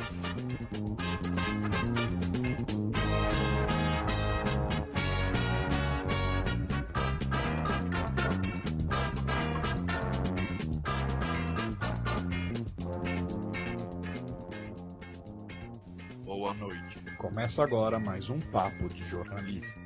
Boa noite. Começa agora mais um Papo de Jornalista.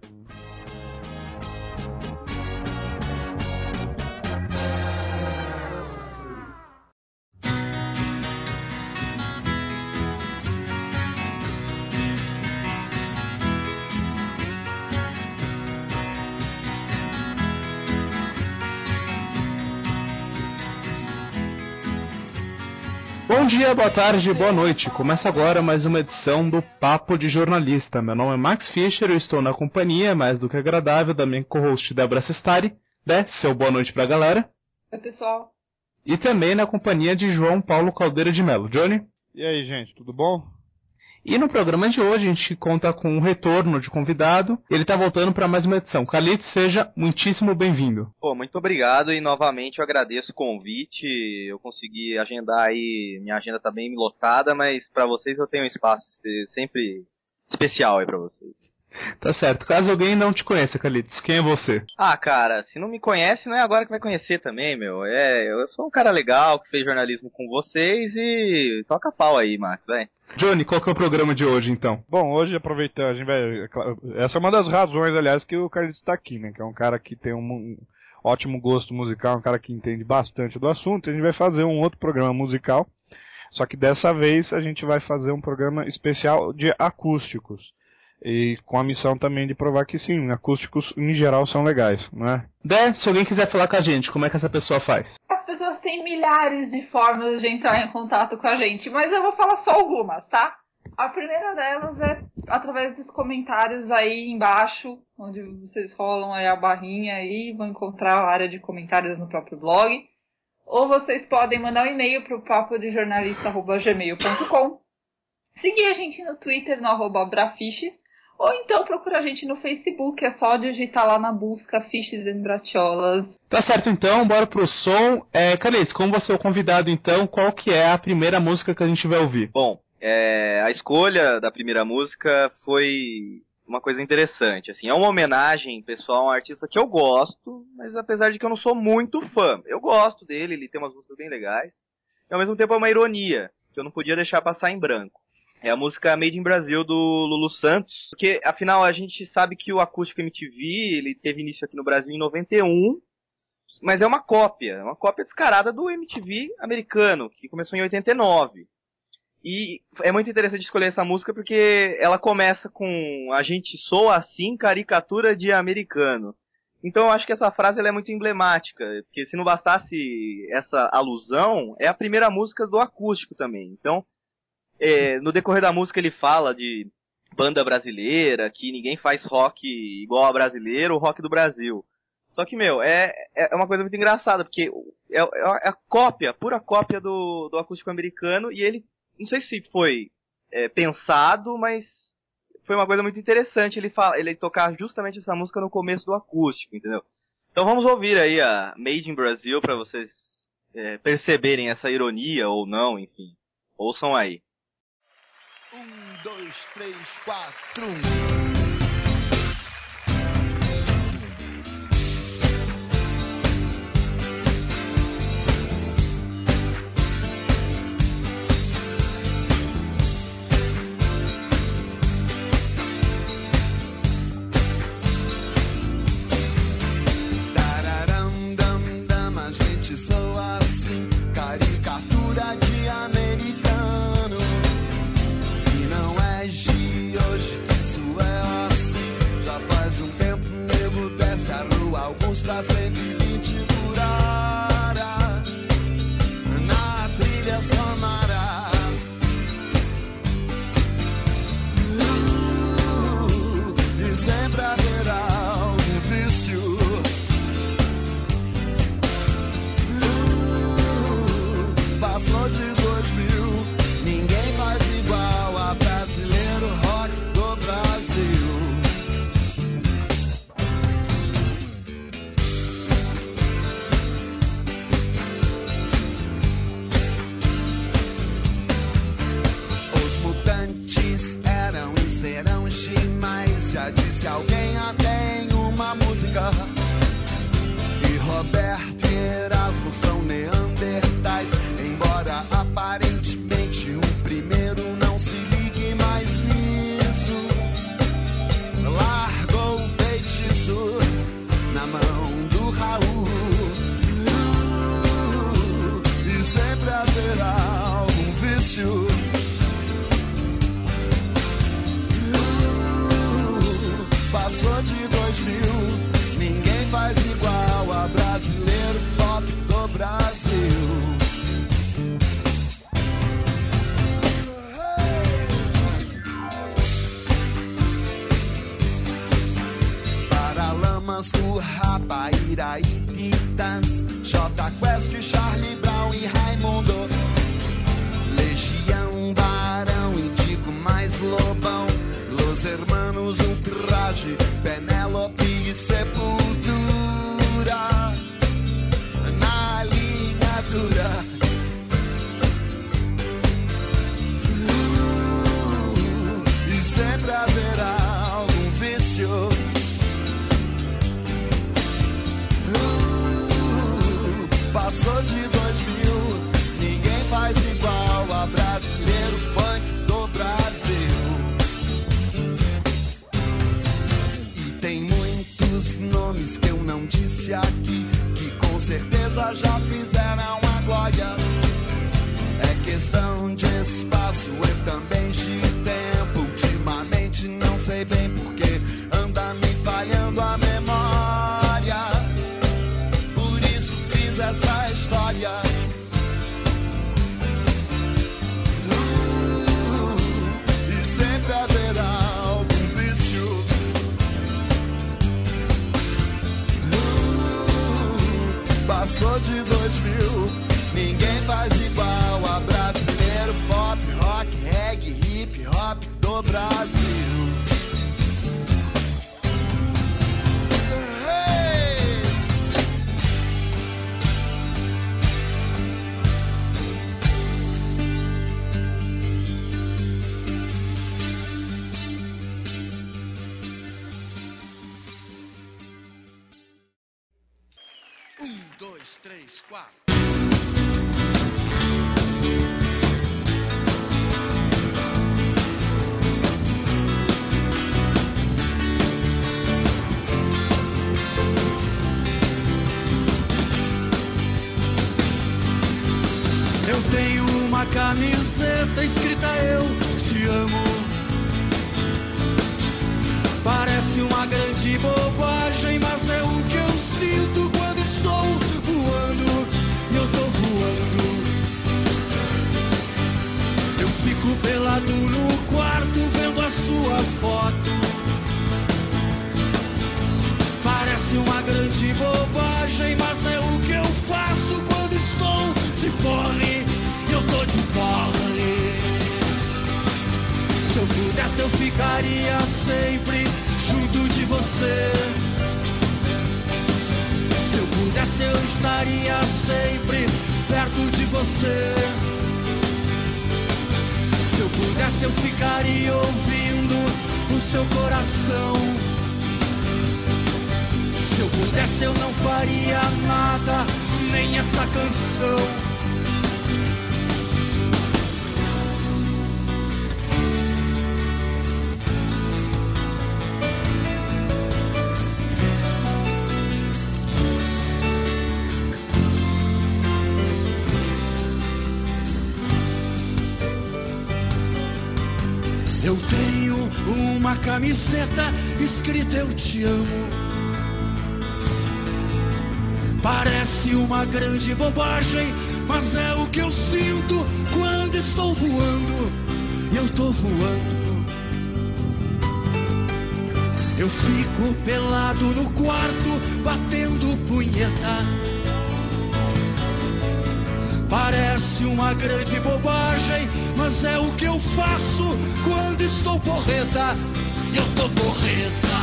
Bom dia, boa tarde, boa noite. Começa agora mais uma edição do Papo de Jornalista. Meu nome é Max Fischer e eu estou na companhia, mais do que agradável, da minha co-host Débora Sestari. Dé, seu boa noite pra galera. Oi, pessoal. E também na companhia de João Paulo Caldeira de Mello. Johnny? E aí, gente, tudo bom? E no programa de hoje a gente conta com um retorno de convidado. Ele tá voltando para mais uma edição. Carlito, seja muitíssimo bem-vindo. Pô, muito obrigado e novamente eu agradeço o convite. Eu consegui agendar aí, minha agenda tá bem lotada, mas pra vocês eu tenho um espaço sempre especial aí pra vocês. Tá certo. Caso alguém não te conheça, Carlitos, quem é você? Ah, cara, se não me conhece, não é agora que vai conhecer também, meu. Eu sou um cara legal que fez jornalismo com vocês e toca pau aí, Max, vai. Johnny, qual que é o programa de hoje, então? Bom, hoje, aproveitando, a gente vai... Essa é uma das razões, aliás, que o Carlitos está aqui, né? Que é um cara que tem um ótimo gosto musical, um cara que entende bastante do assunto. A gente vai fazer um outro programa musical, só que dessa vez a gente vai fazer um programa especial de acústicos. E com a missão também de provar que sim, acústicos em geral são legais, não é? Dé, se alguém quiser falar com a gente, como é que essa pessoa faz? As pessoas têm milhares de formas de entrar em contato com a gente, mas eu vou falar só algumas, tá? A primeira delas é através dos comentários aí embaixo, onde vocês rolam aí a barrinha aí, vão encontrar a área de comentários no próprio blog. Ou vocês podem mandar um e-mail para o papodejornalista@gmail.com. Seguir a gente no Twitter, no @Brafiches. Ou então procura a gente no Facebook, é só digitar lá na busca Fiches e Bratiolas. Tá certo então, bora pro som. Carlitos, como você é o convidado então, qual que é a primeira música que a gente vai ouvir? Bom, a escolha da primeira música foi uma coisa interessante, assim, é uma homenagem pessoal a um artista que eu gosto, mas apesar de que eu não sou muito fã, eu gosto dele, ele tem umas músicas bem legais, e ao mesmo tempo é uma ironia, que eu não podia deixar passar em branco. É a música Made in Brasil do Lulu Santos, porque afinal a gente sabe que o Acústico MTV, ele teve início aqui no Brasil em 91, mas é uma cópia descarada do MTV americano, que começou em 89. E é muito interessante escolher essa música porque ela começa com "a gente soa assim, caricatura de americano". Então eu acho que essa frase ela é muito emblemática, porque se não bastasse essa alusão, é a primeira música do acústico também. Então, no decorrer da música ele fala de banda brasileira, que ninguém faz rock igual a brasileiro, o rock do Brasil. Só que, meu, é uma coisa muito engraçada, porque é a cópia, pura cópia do acústico americano, e ele, não sei se foi pensado, mas foi uma coisa muito interessante ele tocar justamente essa música no começo do acústico, entendeu? Então vamos ouvir aí a Made in Brasil pra vocês perceberem essa ironia ou não, enfim. Ouçam aí. 1, 2, 3, 4. Tararam, dam, dam, a gente soa assim, caricatura de americano. Augusta 120 por hora na trilha sonora. E sempre haverá um vício. Passou de 2000, ninguém faz igual a brasileiro rock do Brasil. Jota Quest, Charlie Brown e Raimundos, Legião, Barão e Digo mais Lobão, Los Hermanos Ultraje, Penélope e Sepultura. Na linha dura, e sempre haverá algum vício. Passou de 2000, ninguém faz igual a brasileiro funk do Brasil. E tem muitos nomes que eu não disse aqui, que com certeza já fizeram a glória. É questão de espaço e também de tempo. Ultimamente não sei bem porquê, anda me falhando a memória. Por isso fiz essa história. E sempre haverá algum vício. Passou de 2000, ninguém faz igual a brasileiro pop, rock, reggae, hip hop do Brasil. Hey! Um, dois, três, quatro. Eu tenho uma camiseta escrita eu te amo. Parece uma grande bobagem, mas é o que eu sinto quando estou voando. E eu tô voando. Eu fico pelado no quarto vendo a sua foto. Parece uma grande bobagem, mas é o que eu faço quando estou de porre. Eu tô de porre. Se eu pudesse eu ficaria sempre junto de você. Se eu pudesse eu estaria sempre perto de você. Se eu pudesse eu ficaria ouvindo o seu coração. Se eu pudesse eu não faria nada, nem essa canção. Eu tenho uma camiseta escrita eu te amo. Parece uma grande bobagem, mas é o que eu sinto quando estou voando. E eu tô voando. Eu fico pelado no quarto, batendo punheta. Parece uma grande bobagem, mas é o que eu faço quando estou porreta. E eu tô porreta.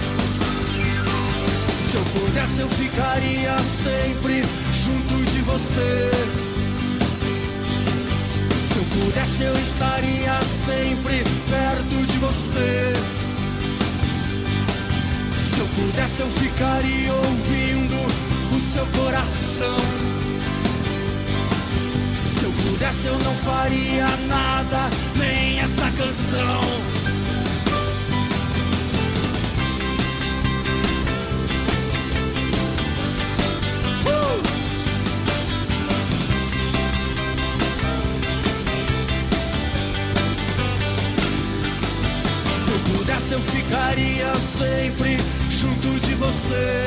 Se eu pudesse eu ficaria sempre junto de você. Se eu pudesse eu estaria sempre perto de você. Se eu pudesse eu ficaria ouvindo o seu coração. Se eu pudesse eu não faria nada, nem essa canção. Se eu pudesse eu ficaria sempre junto de você.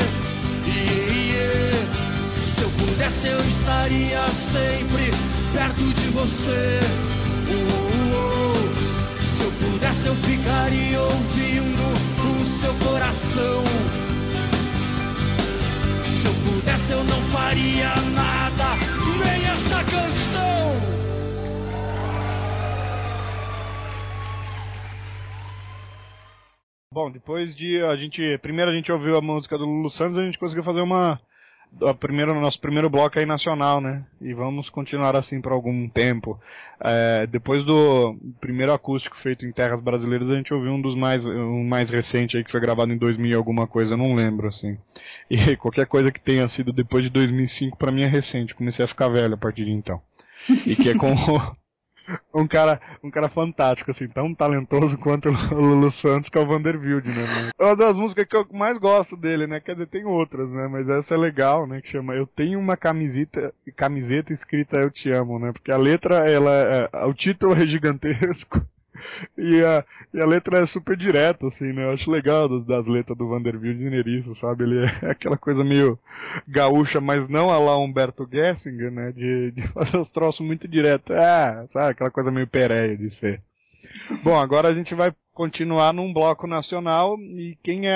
Se eu pudesse eu estaria sempre perto de você. Se eu pudesse eu ficaria ouvindo o seu coração. Se eu pudesse tivesse eu não faria nada, nem essa canção. Bom, depois de primeiro a gente ouviu a música do Lulu Santos, a gente conseguiu fazer nosso primeiro bloco aí nacional, né? E vamos continuar assim por algum tempo. Depois do primeiro acústico feito em terras brasileiras, a gente ouviu um mais recente aí que foi gravado em 2000 alguma coisa, eu não lembro assim. E qualquer coisa que tenha sido depois de 2005 pra mim é recente, comecei a ficar velho a partir de então. E que é com um cara fantástico, assim, tão talentoso quanto o Lulu Santos, que é o Vanderbilt, né? É uma das músicas que eu mais gosto dele, né? Quer dizer, tem outras, né? Mas essa é legal, né? Que chama Eu Tenho Uma Camiseta escrita Eu Te Amo, né? Porque a letra, o título é gigantesco. E a letra é super direta, assim, né? Eu acho legal das letras do Vanderbilt Neriço, sabe? Ele é aquela coisa meio gaúcha, mas não a lá Humberto Gessinger, né? De fazer os troços muito direto. Sabe? Aquela coisa meio pereia de ser. Bom, agora a gente vai continuar num bloco nacional. E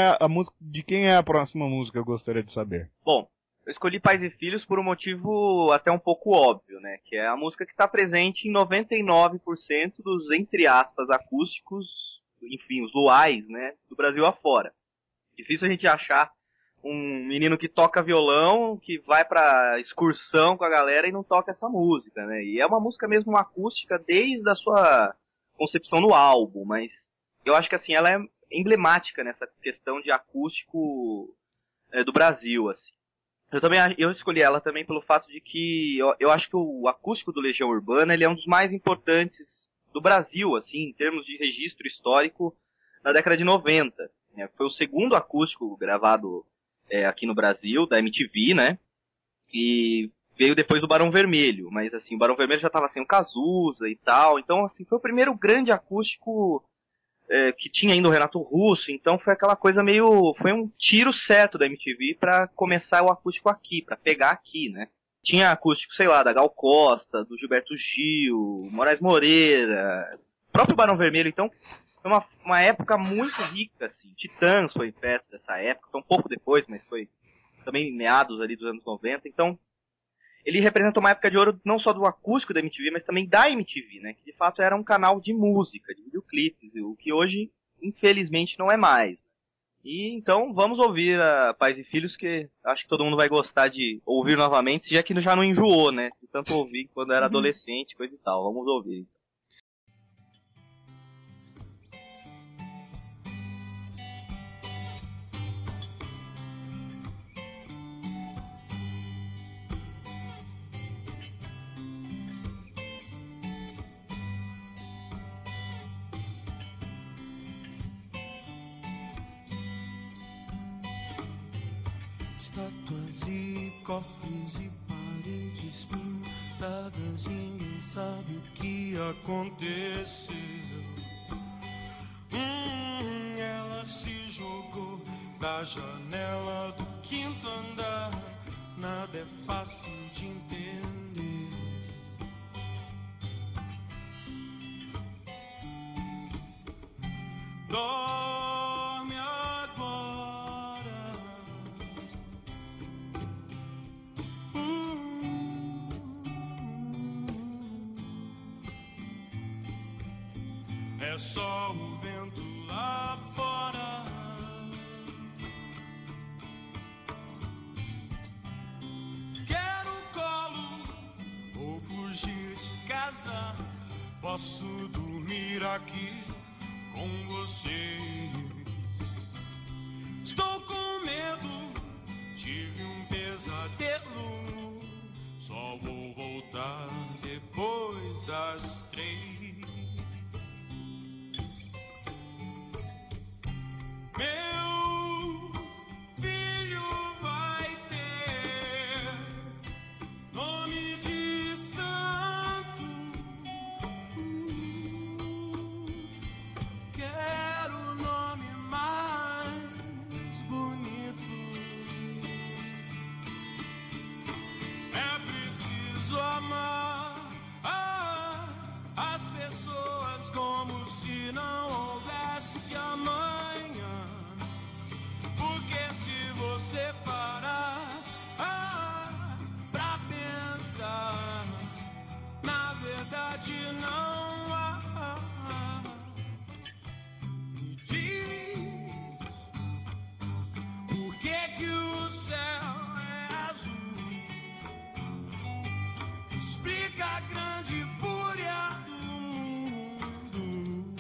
de quem é a próxima música, eu gostaria de saber. Bom, eu escolhi Pais e Filhos por um motivo até um pouco óbvio, né? Que é a música que está presente em 99% dos, entre aspas, acústicos, enfim, os luais, né? Do Brasil afora. Difícil a gente achar um menino que toca violão, que vai pra excursão com a galera e não toca essa música, né? E é uma música mesmo acústica desde a sua concepção no álbum, mas eu acho que assim, ela é emblemática nessa questão de acústico do Brasil, assim. Eu escolhi ela também pelo fato de que eu acho que o acústico do Legião Urbana ele é um dos mais importantes do Brasil, assim, em termos de registro histórico, na década de 90. Né? Foi o segundo acústico gravado aqui no Brasil, da MTV, né? E veio depois do Barão Vermelho, mas assim, o Barão Vermelho já estava sem o Cazuza e tal, então assim, foi o primeiro grande acústico que tinha ainda o Renato Russo, então foi aquela coisa foi um tiro certo da MTV pra começar o acústico aqui, pra pegar aqui, né? Tinha acústico, sei lá, da Gal Costa, do Gilberto Gil, Moraes Moreira, próprio Barão Vermelho, então foi uma época muito rica, assim. Titãs foi perto dessa época, foi um pouco depois, mas foi também meados ali dos anos 90, então ele representa uma época de ouro não só do acústico da MTV, mas também da MTV, né? Que de fato era um canal de música, de videoclipes, o que hoje, infelizmente, não é mais. E então vamos ouvir a Pais e Filhos, que acho que todo mundo vai gostar de ouvir novamente, já que já não enjoou, né? De tanto ouvir quando era adolescente, coisa e tal. Vamos ouvir. Estátuas e cofres e paredes pintadas, ninguém sabe o que aconteceu. Ela se jogou da janela do quinto andar, nada é fácil de entender. Dorme agora. É só o vento lá fora. Quero colo, vou fugir de casa. Posso dormir aqui com você. Estou com medo, tive um pesadelo. Só vou voltar depois das 3. Meu filho vai ter nome de santo. Quero o nome mais bonito. É preciso amar as a grande fúria do mundo.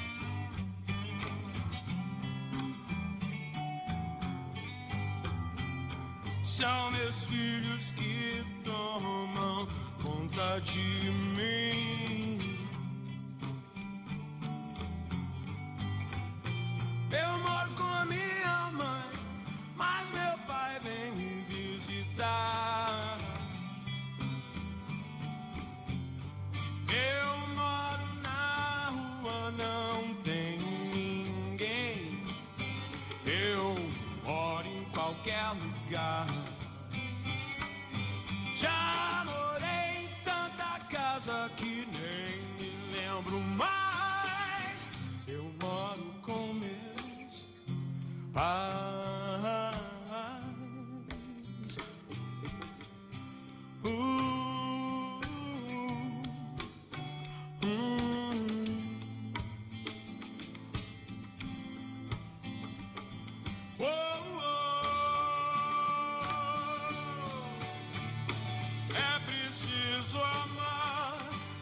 São meus filhos que tomam conta de mim. Eu moro com a minha mãe, mas meu pai vem me visitar. Eu moro na rua, não tem ninguém. Eu moro em qualquer lugar. Já morei em tanta casa que nem me lembro mais. Eu moro com meus pais. É preciso amar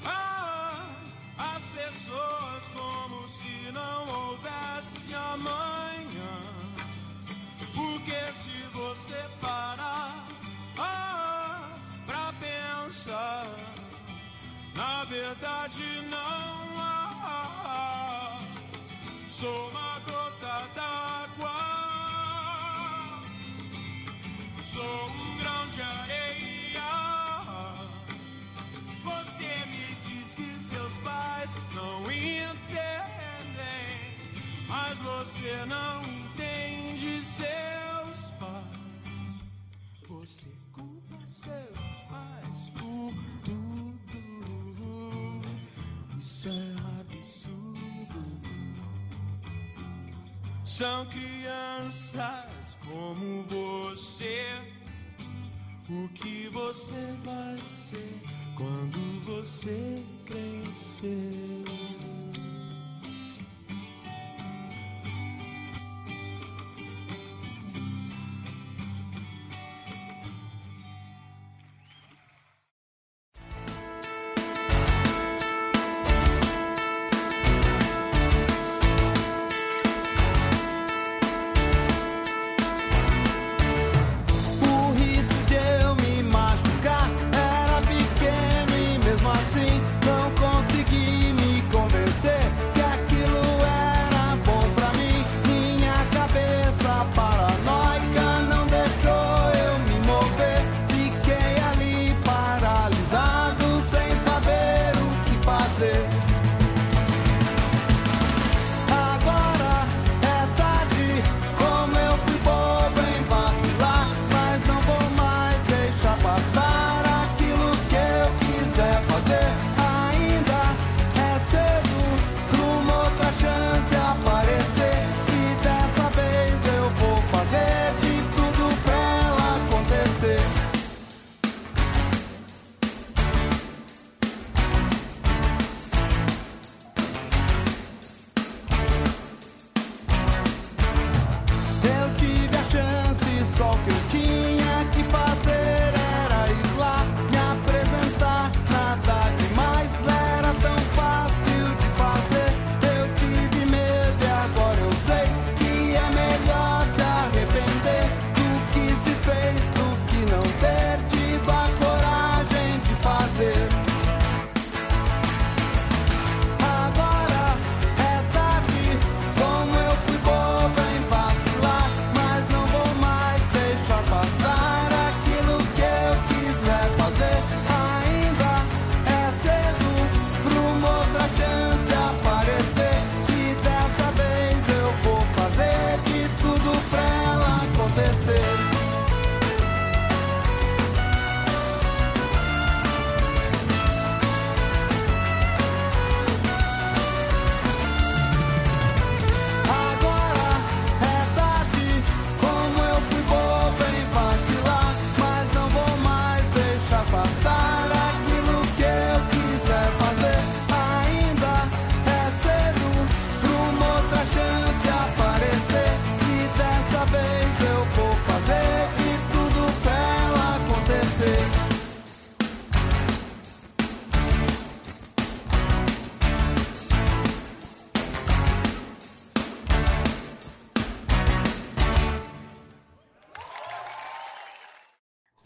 as pessoas como se não houvesse amanhã. Porque se você parar pra pensar, na verdade não há. Sou uma gota d'água, sou um grão de areia. Você me diz que seus pais não entendem, mas você não entende seus pais. Você culpa seus pais por tudo. Isso é absurdo. São crianças como você. O que você vai ser quando você crescer? O risco de eu me machucar era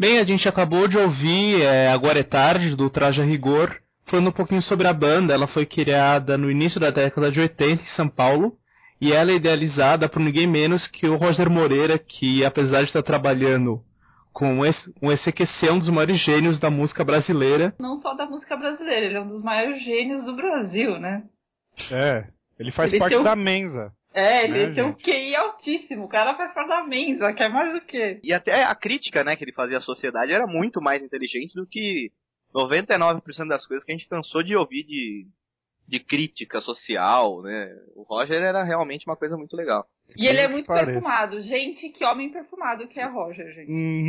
Bem, a gente acabou de ouvir Agora é Tarde, do Traje a Rigor, falando um pouquinho sobre a banda. Ela foi criada no início da década de 80 em São Paulo, e ela é idealizada por ninguém menos que o Roger Moreira, que apesar de estar trabalhando com esse QC, é um dos maiores gênios da música brasileira. Não só da música brasileira, ele é um dos maiores gênios do Brasil, né? Ele faz parte da Mensa. Ele tem um QI altíssimo, o cara faz parte da Mensa, quer mais o quê? E até a crítica, né, que ele fazia à sociedade era muito mais inteligente do que 99% das coisas que a gente cansou de ouvir de crítica social, né? O Roger era realmente uma coisa muito legal. E ele é muito perfumado. Gente, que homem perfumado que é Roger, gente.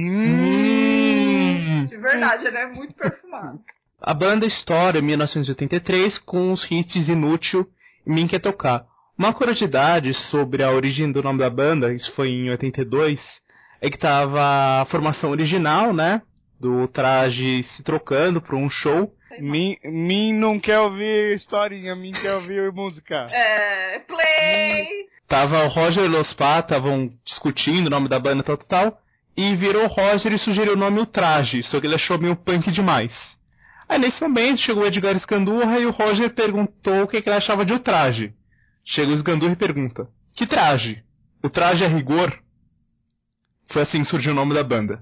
De verdade, ele é muito perfumado. A banda estoura em 1983 com os hits Inútil e Mim Quer Tocar. Uma curiosidade sobre a origem do nome da banda, isso foi em 82, é que tava a formação original, né, do Traje se trocando para um show. Mim não quer ouvir historinha, Mim quer ouvir música. Play! Tava o Roger e Los Pá, estavam discutindo o nome da banda tal, e virou o Roger e sugeriu o nome O Traje, só que ele achou meio punk demais. Aí nesse momento chegou o Edgar Escandurra e o Roger perguntou o que ele achava de O Traje. Chega o Escandurra e pergunta: que traje? O Traje a Rigor? Foi assim que surgiu o nome da banda.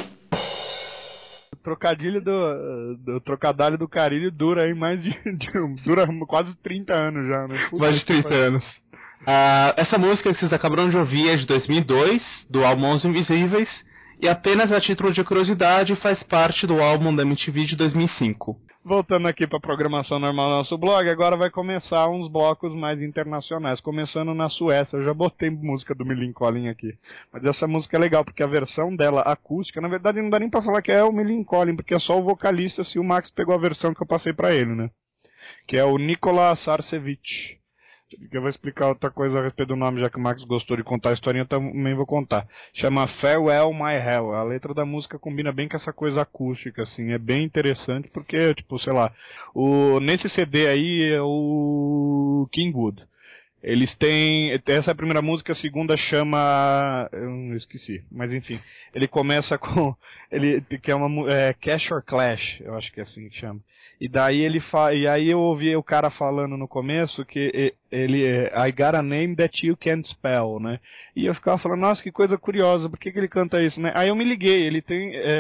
O trocadilho do trocadilho do Carilho dura aí dura quase 30 anos já, né? Mais de 30 anos. Essa música que vocês acabaram de ouvir é de 2002, do álbum Os Invisíveis, e apenas a título de curiosidade faz parte do álbum da MTV de 2005. Voltando aqui para a programação normal do nosso blog, agora vai começar uns blocos mais internacionais, começando na Suécia. Eu já botei música do Millencolin aqui, mas essa música é legal, porque a versão dela acústica, na verdade não dá nem para falar que é o Millencolin, porque é só o vocalista, se o Max pegou a versão que eu passei para ele, né? Que é o Nikola Sarcevich. Eu vou explicar outra coisa a respeito do nome, já que o Max gostou de contar a historinha, eu também vou contar. Chama Farewell My Hell. A letra da música combina bem com essa coisa acústica, assim. É bem interessante porque, tipo, sei lá, nesse CD aí é o Kingwood. Eles têm... Essa é a primeira música, a segunda chama... Eu esqueci, mas enfim. Ele começa com... que é uma... Cash or Clash, eu acho que é assim que chama. E daí e aí eu ouvi o cara falando no começo que I got a name that you can't spell, né? E eu ficava falando, nossa, que coisa curiosa, por que ele canta isso, né? Aí eu me liguei, ele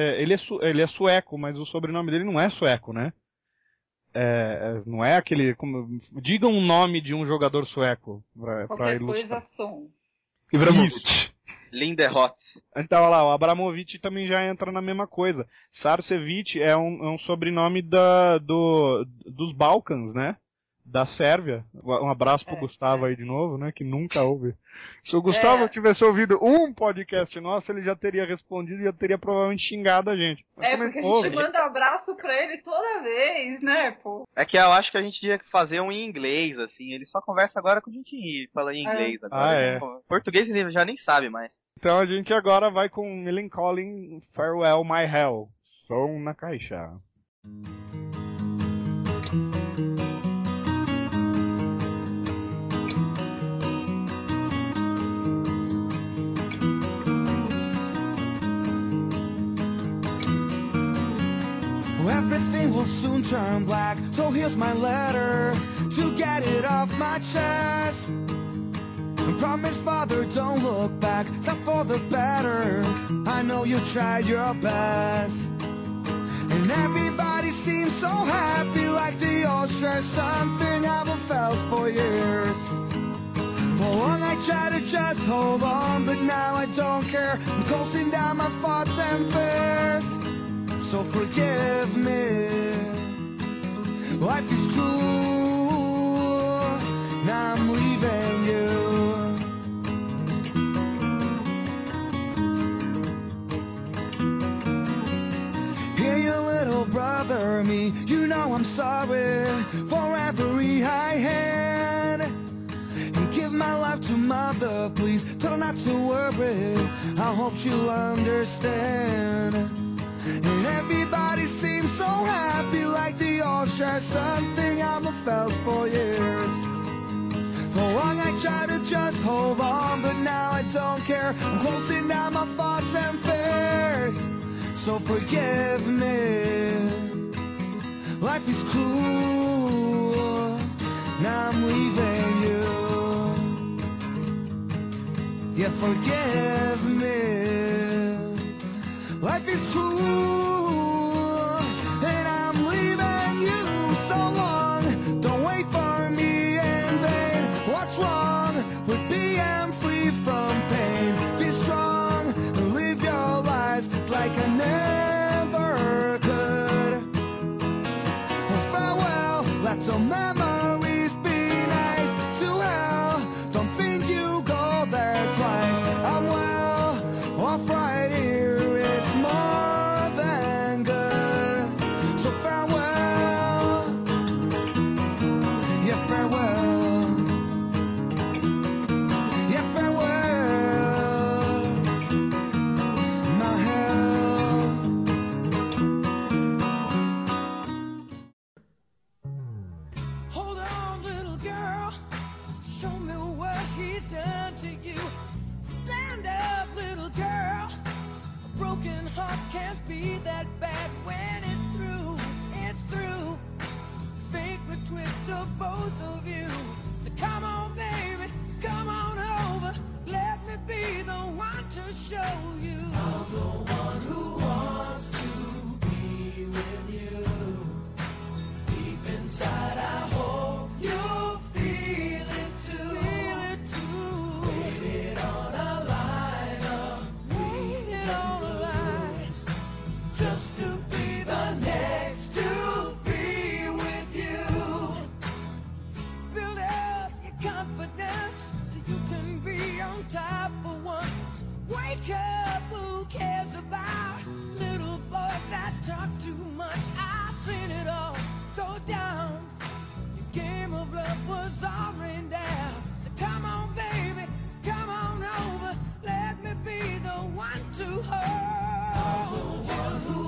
é sueco, mas o sobrenome dele não é sueco, né? Não é aquele... diga um nome de um jogador sueco pra ilustrar. Coisa som. Ibrahimovic. Linderhoff. Então, olha lá, o Abramovich também já entra na mesma coisa. Sarcevich é um sobrenome dos Balcãs, né? Da Sérvia. Um abraço pro Gustavo aí de novo, né? Que nunca ouve. Se o Gustavo tivesse ouvido um podcast nosso, ele já teria respondido e já teria provavelmente xingado a gente. Mas porque a gente manda abraço pra ele toda vez, né, pô? É que eu acho que a gente tinha que fazer um em inglês, assim. Ele só conversa agora com a gente falando em inglês agora. Português ele já nem sabe mais. Então a gente agora vai com Millencolin Farewell My Hell. Som na caixa. Everything will soon turn black, so here's my letter to get it off my chest. And promise, Father, don't look back, not for the better. I know you tried your best. And everybody seems so happy, like they all share something I haven't felt for years. For long I tried to just hold on, but now I don't care. I'm closing down my thoughts and fears. So forgive me. Life is cruel. Now I'm leaving you. Hear your little brother me. You know I'm sorry for every I had. And give my life to mother, please. Tell her not to worry. I hope she'll understand. And everybody seems so happy, like they all share something I haven't felt for years. For long I tried to just hold on, but now I don't care. I'm closing down my thoughts and fears. so forgive me. Life is cruel, now I'm leaving you. Yeah, forgive me. Life is cruel, and I'm leaving you. So long, don't wait for me in vain. What's wrong with being free from pain? Be strong and live your lives like I never could. Farewell, let your memories be nice to hell. Don't think you go there twice. I'm well off right here, it's more than good. So farewell, yeah, farewell, yeah, farewell, my hell. Hold on, little girl, show me what he's done to you. Stand up, little girl, a broken heart can't be that bad when it's through, it's through. Fate would twist of both of you. So come on, baby, come on over, let me be the one to show you. I'm the one who wants to be with you. Deep inside, I hope you'll feel it too. Feel it too. Waited on a line of waited on a line just to be the next to be with you. Build up your confidence so you can be on top for once. Wake up, who cares about little boys that talk too much? I've seen it all go down. Your game of love was all rained down. So come on, baby, come on over. Let me be the one to hold. I'm the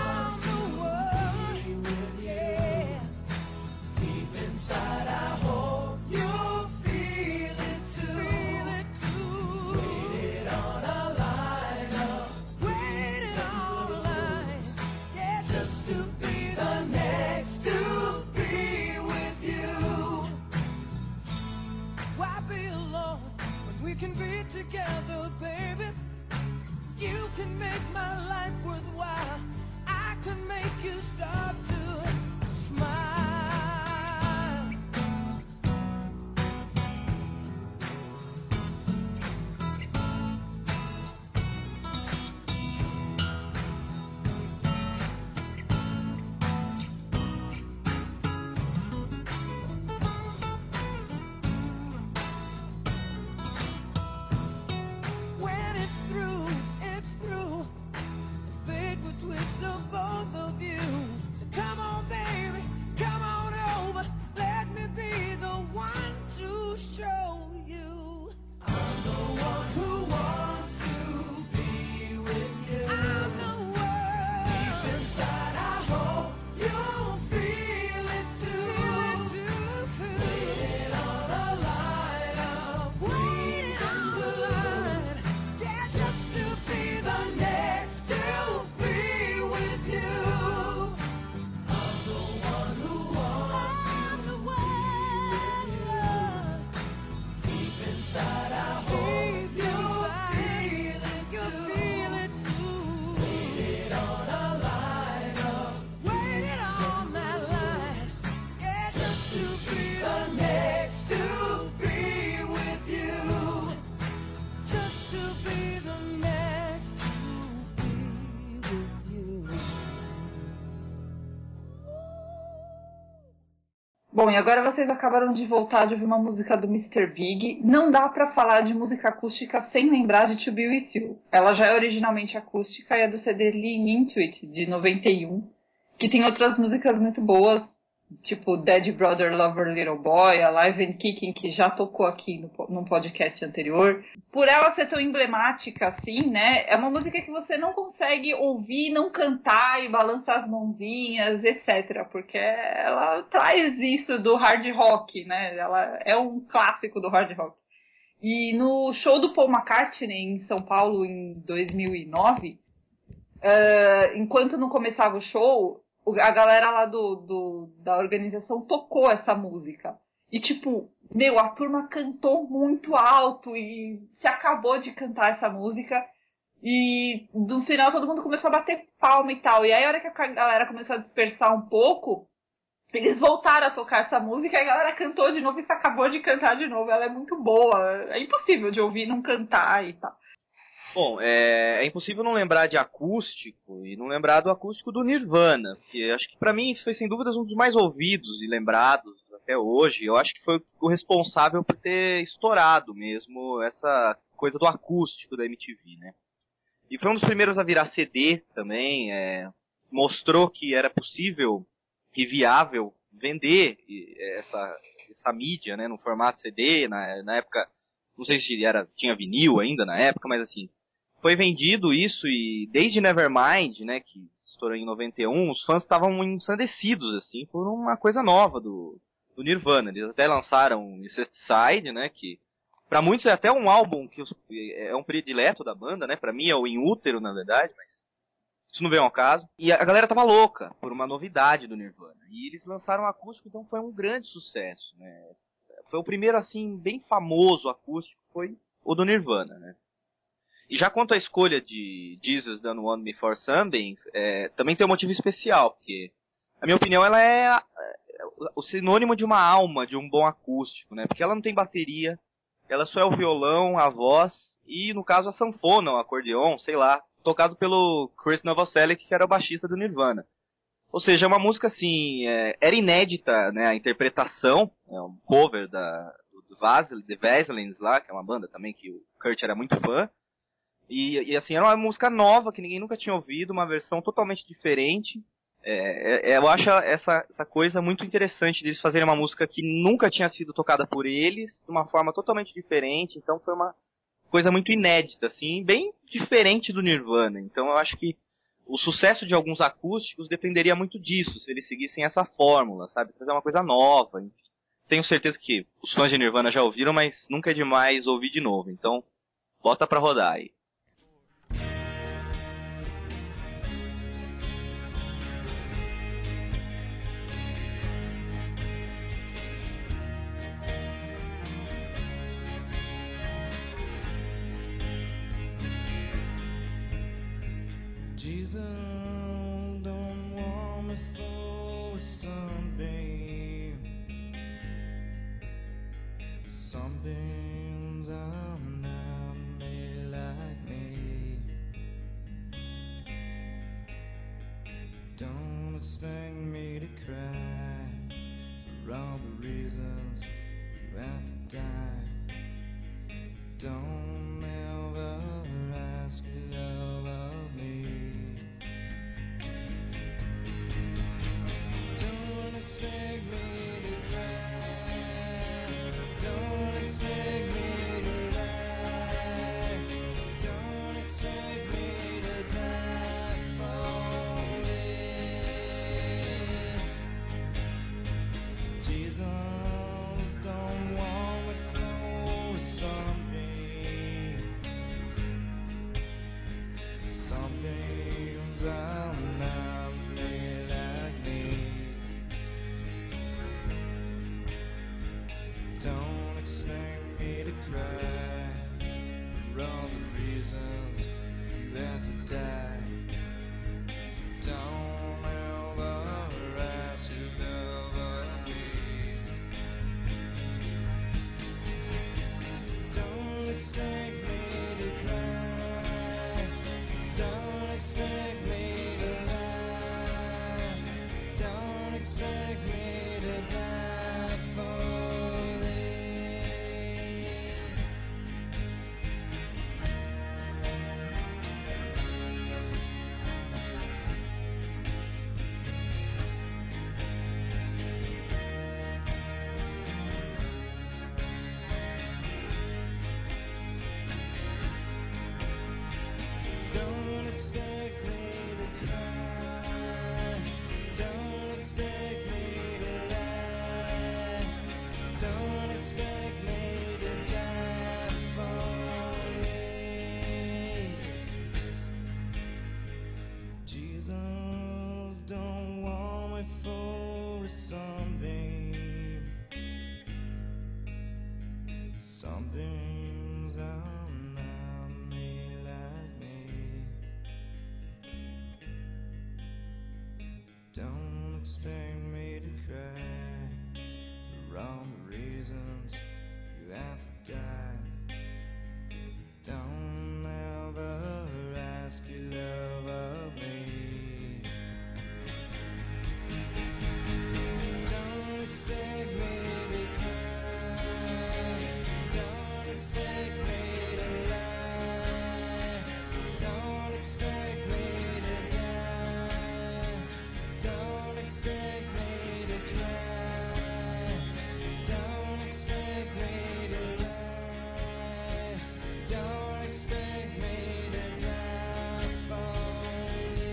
one, yeah. Deep inside, I hope you'll feel it too. Feel it too. Waited on a line up. Waited on a line. Yeah, just to be the next to be with you. Why be alone when we can be together, baby? You can make my life worthwhile. I can make you start to smile. When it's through, it's through. Fate would twist of both of you. So come on, baby, come on over. Let me be the one to show you. I'm the one who wants to be with you. I'm the one. Deep inside, I hope you'll feel it too. Waited on a line of waiting on the line. Yeah, just to be the next to be with you. I'm the one who wants to be with you. Deep inside, I hope you'll feel it too. Waited on a line of waited on that line. Yeah, just to be the next to be with you. Just to be the next to be with you. Bom, e agora vocês acabaram de voltar de ouvir uma música do Mr. Big. Não dá pra falar de música acústica sem lembrar de To Be With You. Ela já é originalmente acústica e é do CD Lean Into It, de 91, que tem outras músicas muito boas, tipo Dead Brother Lover Little Boy, Alive and Kicking, que já tocou aqui num podcast anterior. Por ela ser tão emblemática assim, né, é uma música que você não consegue ouvir, não cantar e balançar as mãozinhas, etc. Porque ela traz isso do hard rock, né, ela é um clássico do hard rock. E no show do Paul McCartney em São Paulo em 2009, enquanto não começava o show, a galera lá da organização tocou essa música. E tipo, a turma cantou muito alto e se acabou de cantar essa música. E no final todo mundo começou a bater palma e tal. E aí a hora que a galera começou a dispersar um pouco, eles voltaram a tocar essa música e a galera cantou de novo e se acabou de cantar de novo. Ela é muito boa. É impossível de ouvir e não cantar e tal. Bom, é impossível não lembrar de acústico e não lembrar do acústico do Nirvana, que acho que pra mim foi sem dúvidas um dos mais ouvidos e lembrados até hoje. Eu acho que foi o responsável por ter estourado mesmo essa coisa do acústico da MTV, né? E foi um dos primeiros a virar CD também, mostrou que era possível e viável vender essa mídia, né, no formato CD, na época, não sei se tinha vinil ainda na época, mas assim, foi vendido isso e desde Nevermind, né, que estourou em 91, os fãs estavam ensandecidos, assim, por uma coisa nova do Nirvana. Eles até lançaram Incesticide, né, que pra muitos é até um álbum que é um predileto da banda, né, pra mim é o In Útero, na verdade, mas isso não veio ao caso. E a galera tava louca por uma novidade do Nirvana. E eles lançaram um acústico, então foi um grande sucesso, né. Foi o primeiro, assim, bem famoso acústico, foi o do Nirvana, né. E já quanto à escolha de Jesus Don't Want Me For Something, também tem um motivo especial, porque, na minha opinião, ela é o sinônimo de uma alma, de um bom acústico, né? Porque ela não tem bateria, ela só é o violão, a voz, e, no caso, a sanfona, o acordeon, sei lá, tocado pelo Chris Novoselic, que era o baixista do Nirvana. Ou seja, é uma música, assim, era inédita, né? A interpretação, um cover The Vaselines lá, que é uma banda também que o Kurt era muito fã. E assim, era uma música nova, que ninguém nunca tinha ouvido, uma versão totalmente diferente. Eu acho essa coisa muito interessante deles fazerem uma música que nunca tinha sido tocada por eles, de uma forma totalmente diferente. Então foi uma coisa muito inédita, assim, bem diferente do Nirvana. Então eu acho que o sucesso de alguns acústicos dependeria muito disso, se eles seguissem essa fórmula, sabe? Fazer uma coisa nova, enfim. Tenho certeza que os fãs de Nirvana já ouviram, mas nunca é demais ouvir de novo. Então, bota pra rodar aí. Jesus don't want me for Sunbeam. Sunbeams are not made like me. Don't expect me to cry for all the reasons you have to die. Don't ever ask your love of me. Don't expect me to cry. Don't expect me to lie. Don't expect me to die for it. Jesus don't want me for something. Something's I'm not made like me. Don't expect me to cry for all the reasons you have to die. Don't ever ask your love of me. Don't expect me to cry. Don't expect me to lie. Don't expect me to die for. Don't expect me to cry. Don't expect me to lie. a sunbeam. Sunbeams are not made like me. Don't expect me to cry for all the reasons you have to die. Don't ever ask your love of me. Don't expect me to cry. Don't expect me to lie. Don't expect me to die. Don't expect me to cry. Don't expect me to lie. Don't expect me to die for me.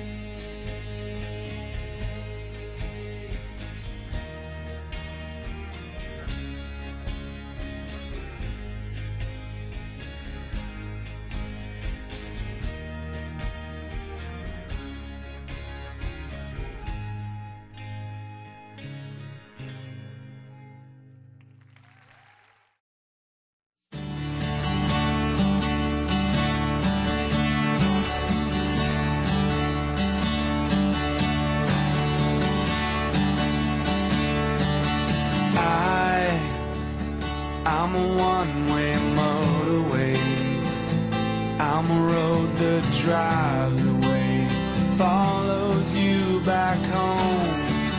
I'm a one-way motorway. I'm a road that drives away, follows you back home.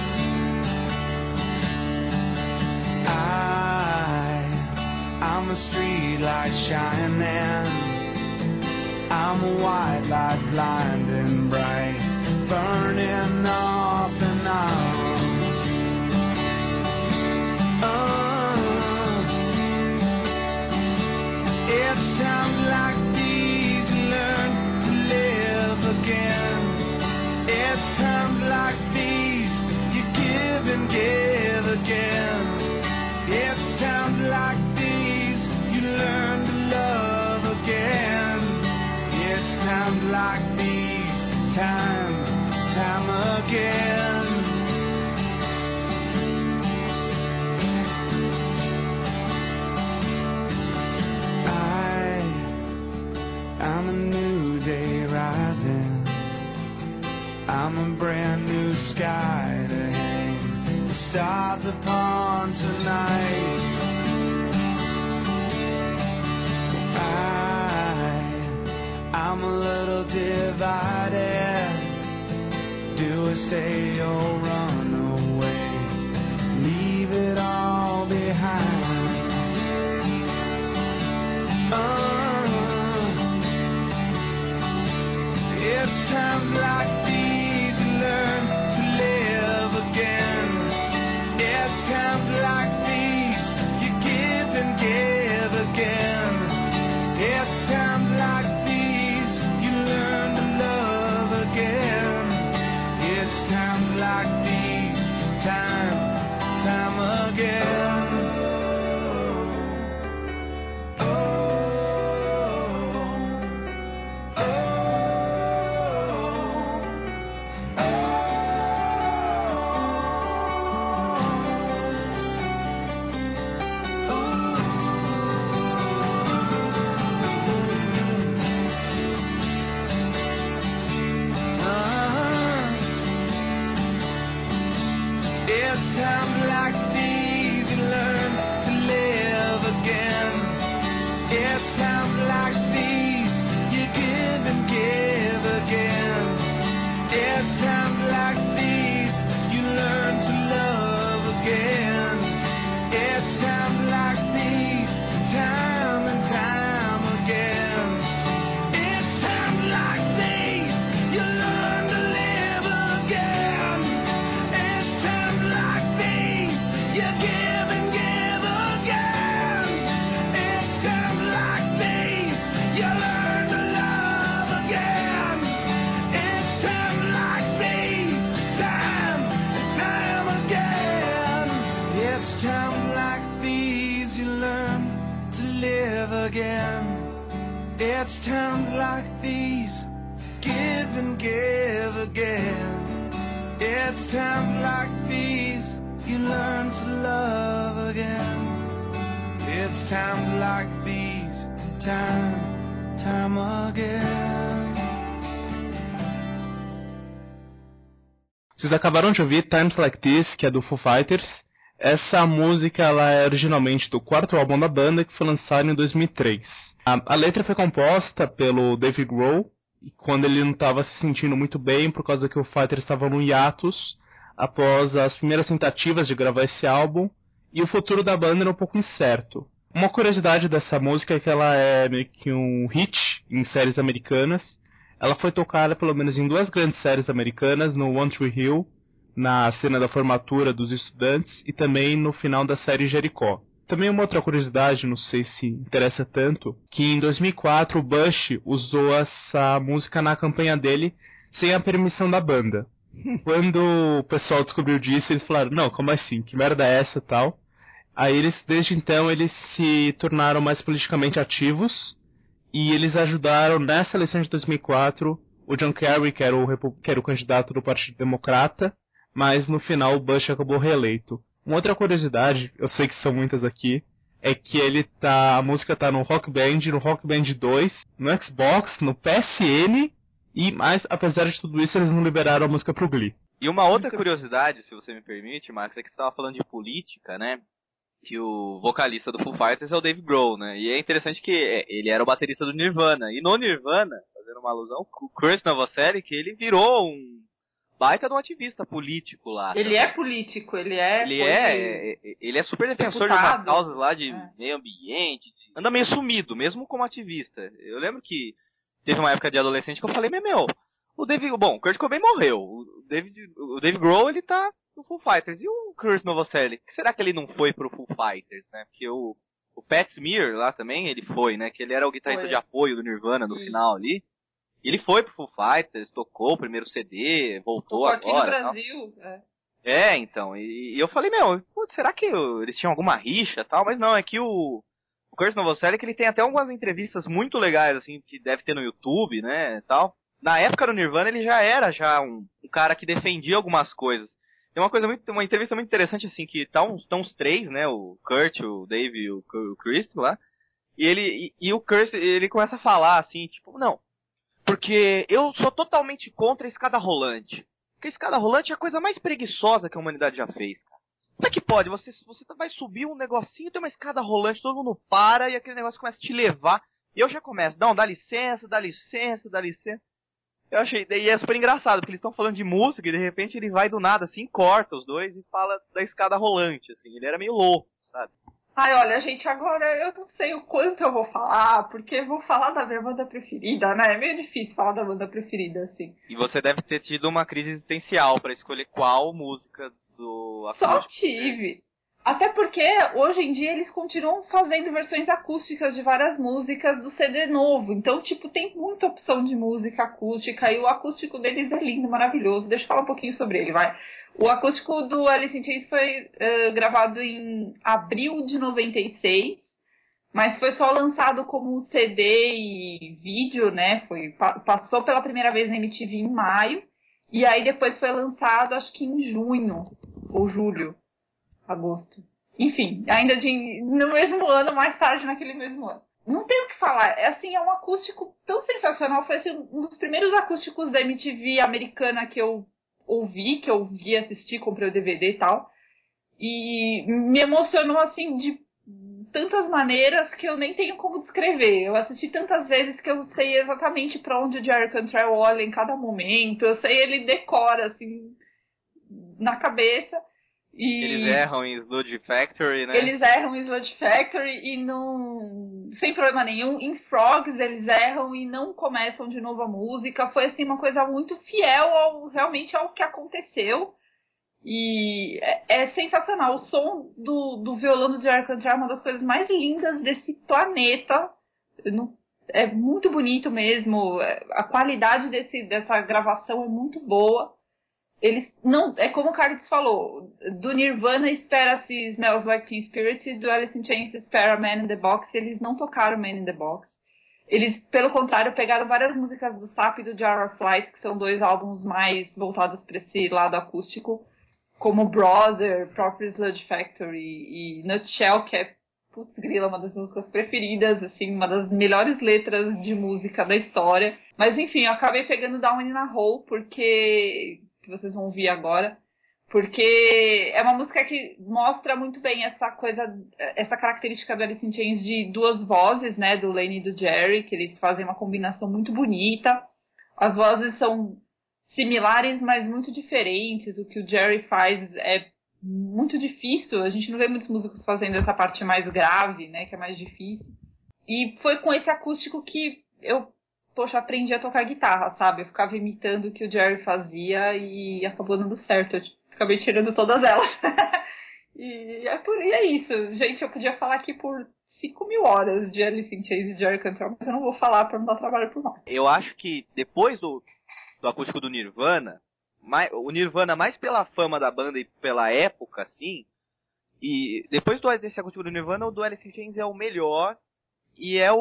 I'm a street light shining. I'm a white light blinding bright, burning off and on. It's times like these you learn to live again. It's times like these you give and give again. It's times like these you learn to love again. It's times like these, time again. I'm a new day rising. I'm a brand new sky to hang the stars upon tonight. I'm a little divided. Do I stay or run away? Leave it all behind. It's times like these you learn to live again. It's times like these you give and give again. It's times like these you learn to love again. It's times like these, time again. It's times like these you learn to live again. It's times like these you give and give again. It's times like these you learn to love again. It's times like these, time and time again. It's times like these you learn to live again. It's times like these you give and give again. It's times like these you learn to love again. It's times like these, time again. It's times like these you learn to live again. It's times like these, give and give again. It's times like these It's times like these, time again. Vocês acabaram de ouvir Times Like This, que é do Foo Fighters. Essa música ela é originalmente do quarto álbum da banda, que foi lançado em 2003. A letra foi composta pelo Dave Grohl, quando ele não estava se sentindo muito bem, por causa que o Fighters estava no hiatus, após as primeiras tentativas de gravar esse álbum, e o futuro da banda era um pouco incerto. Uma curiosidade dessa música é que ela é meio que um hit em séries americanas. Ela foi tocada pelo menos em 2 grandes séries americanas, no One Tree Hill, na cena da formatura dos estudantes, e também no final da série Jericó. Também uma outra curiosidade, não sei se interessa tanto, que em 2004 o Bush usou essa música na campanha dele sem a permissão da banda. Quando o pessoal descobriu disso, eles falaram, não, como assim, que merda é essa e tal? Aí desde então, eles se tornaram mais politicamente ativos, e eles ajudaram nessa eleição de 2004 o John Kerry, que era o candidato do Partido Democrata, mas no final o Bush acabou reeleito. Uma outra curiosidade, eu sei que são muitas aqui, é que a música tá no Rock Band 2, no Xbox, no PSN, mas apesar de tudo isso eles não liberaram a música pro Glee. E uma outra curiosidade, se você me permite, Max, é que você estava falando de política, né? Que o vocalista do Foo Fighters é o Dave Grohl, né? E é interessante que ele era o baterista do Nirvana. E no Nirvana, fazendo uma alusão, o Chris Novoselic, ele virou um baita de um ativista político lá. Ele é político, ele é super defensor deputado. de umas causas lá de meio ambiente. Anda meio sumido, mesmo como ativista. Eu lembro que teve uma época de adolescente que eu falei, o Kurt Cobain morreu. O Dave Grohl, ele tá no Foo Fighters. E o Chris Novoselic? Será que ele não foi pro Foo Fighters, né? Porque o Pat Smear lá também, ele foi, né? Que ele era o guitarrista de apoio do Nirvana no final ali. Ele foi pro Foo Fighters, tocou o primeiro CD, voltou agora. Aqui no Brasil, então. E eu falei, será que eles tinham alguma rixa e tal? Mas não, é que o Chris Novoselic, ele tem até algumas entrevistas muito legais, assim, que deve ter no YouTube, né, e tal. Na época do Nirvana, ele já era um cara que defendia algumas coisas. Tem uma entrevista muito interessante, assim, que estão os 3, né, o Kurt, o Dave e o Chris lá. E o Chris, ele começa a falar, assim, tipo, não, porque eu sou totalmente contra a escada rolante. Porque a escada rolante é a coisa mais preguiçosa que a humanidade já fez, cara. Como é que pode? Você vai subir um negocinho, tem uma escada rolante, todo mundo para e aquele negócio começa a te levar. E eu já começo, não, dá licença. Eu achei, e é super engraçado, porque eles estão falando de música e de repente ele vai do nada, assim, corta os dois e fala da escada rolante, assim. Ele era meio louco, sabe? Ai, olha, gente, agora eu não sei o quanto eu vou falar, porque eu vou falar da minha banda preferida, né? É meio difícil falar da banda preferida, assim. E você deve ter tido uma crise existencial pra escolher qual música do acústico. Só tive. Até porque, hoje em dia, eles continuam fazendo versões acústicas de várias músicas do CD novo. Então, tipo, tem muita opção de música acústica e o acústico deles é lindo, maravilhoso. Deixa eu falar um pouquinho sobre ele, vai. O acústico do Alice in Chains foi gravado em abril de 96, mas foi só lançado como CD e vídeo, né? Passou pela primeira vez na MTV em maio, e aí depois foi lançado, acho que em junho, ou julho, agosto. Enfim, ainda no mesmo ano, mais tarde naquele mesmo ano. Não tem o que falar, é um acústico tão sensacional, foi um dos primeiros acústicos da MTV americana que eu vi assistir, comprei o DVD e tal, e me emocionou, assim, de tantas maneiras que eu nem tenho como descrever. Eu assisti tantas vezes que eu sei exatamente pra onde o Jerry Cantrell olha em cada momento, eu sei, ele decora, assim, na cabeça. E eles erram em Sludge Factory, né? Eles erram em Sludge Factory e não... sem problema nenhum. Em Frogs eles erram e não começam de novo a música. Foi, assim, uma coisa muito fiel realmente ao que aconteceu. E é sensacional. O som do violão do Jerry Cantrell é uma das coisas mais lindas desse planeta. É muito bonito mesmo. A qualidade dessa gravação é muito boa. Eles não, é como o Carlos falou, do Nirvana espera-se Smells Like Teen Spirit, do Alice in Chains espera Man in the Box. Eles não tocaram Man in the Box. Eles, pelo contrário, pegaram várias músicas do Sap e do Jar of Light, que são 2 álbuns mais voltados para esse lado acústico, como Brother, próprio Sludge Factory e Nutshell, que é putz, grila, uma das músicas preferidas, assim, uma das melhores letras de música da história. Mas enfim, eu acabei pegando Down in a Hole, porque, que vocês vão ouvir agora, porque é uma música que mostra muito bem essa coisa, essa característica do Alice in Chains de duas vozes, né, do Lane e do Jerry, que eles fazem uma combinação muito bonita. As vozes são similares, mas muito diferentes. O que o Jerry faz é muito difícil, a gente não vê muitos músicos fazendo essa parte mais grave, né, que é mais difícil. E foi com esse acústico que eu, aprendi a tocar guitarra, sabe? Eu ficava imitando o que o Jerry fazia e acabou dando certo. Eu acabei tirando todas elas. E é isso. Gente, eu podia falar aqui por 5.000 horas de Alice in Chains e Jerry Cantrell, mas eu não vou falar pra não dar trabalho pro mal. Eu acho que depois do acústico do Nirvana, o Nirvana mais pela fama da banda e pela época, assim, e depois desse acústico do Nirvana, o do Alice in Chains é o melhor e é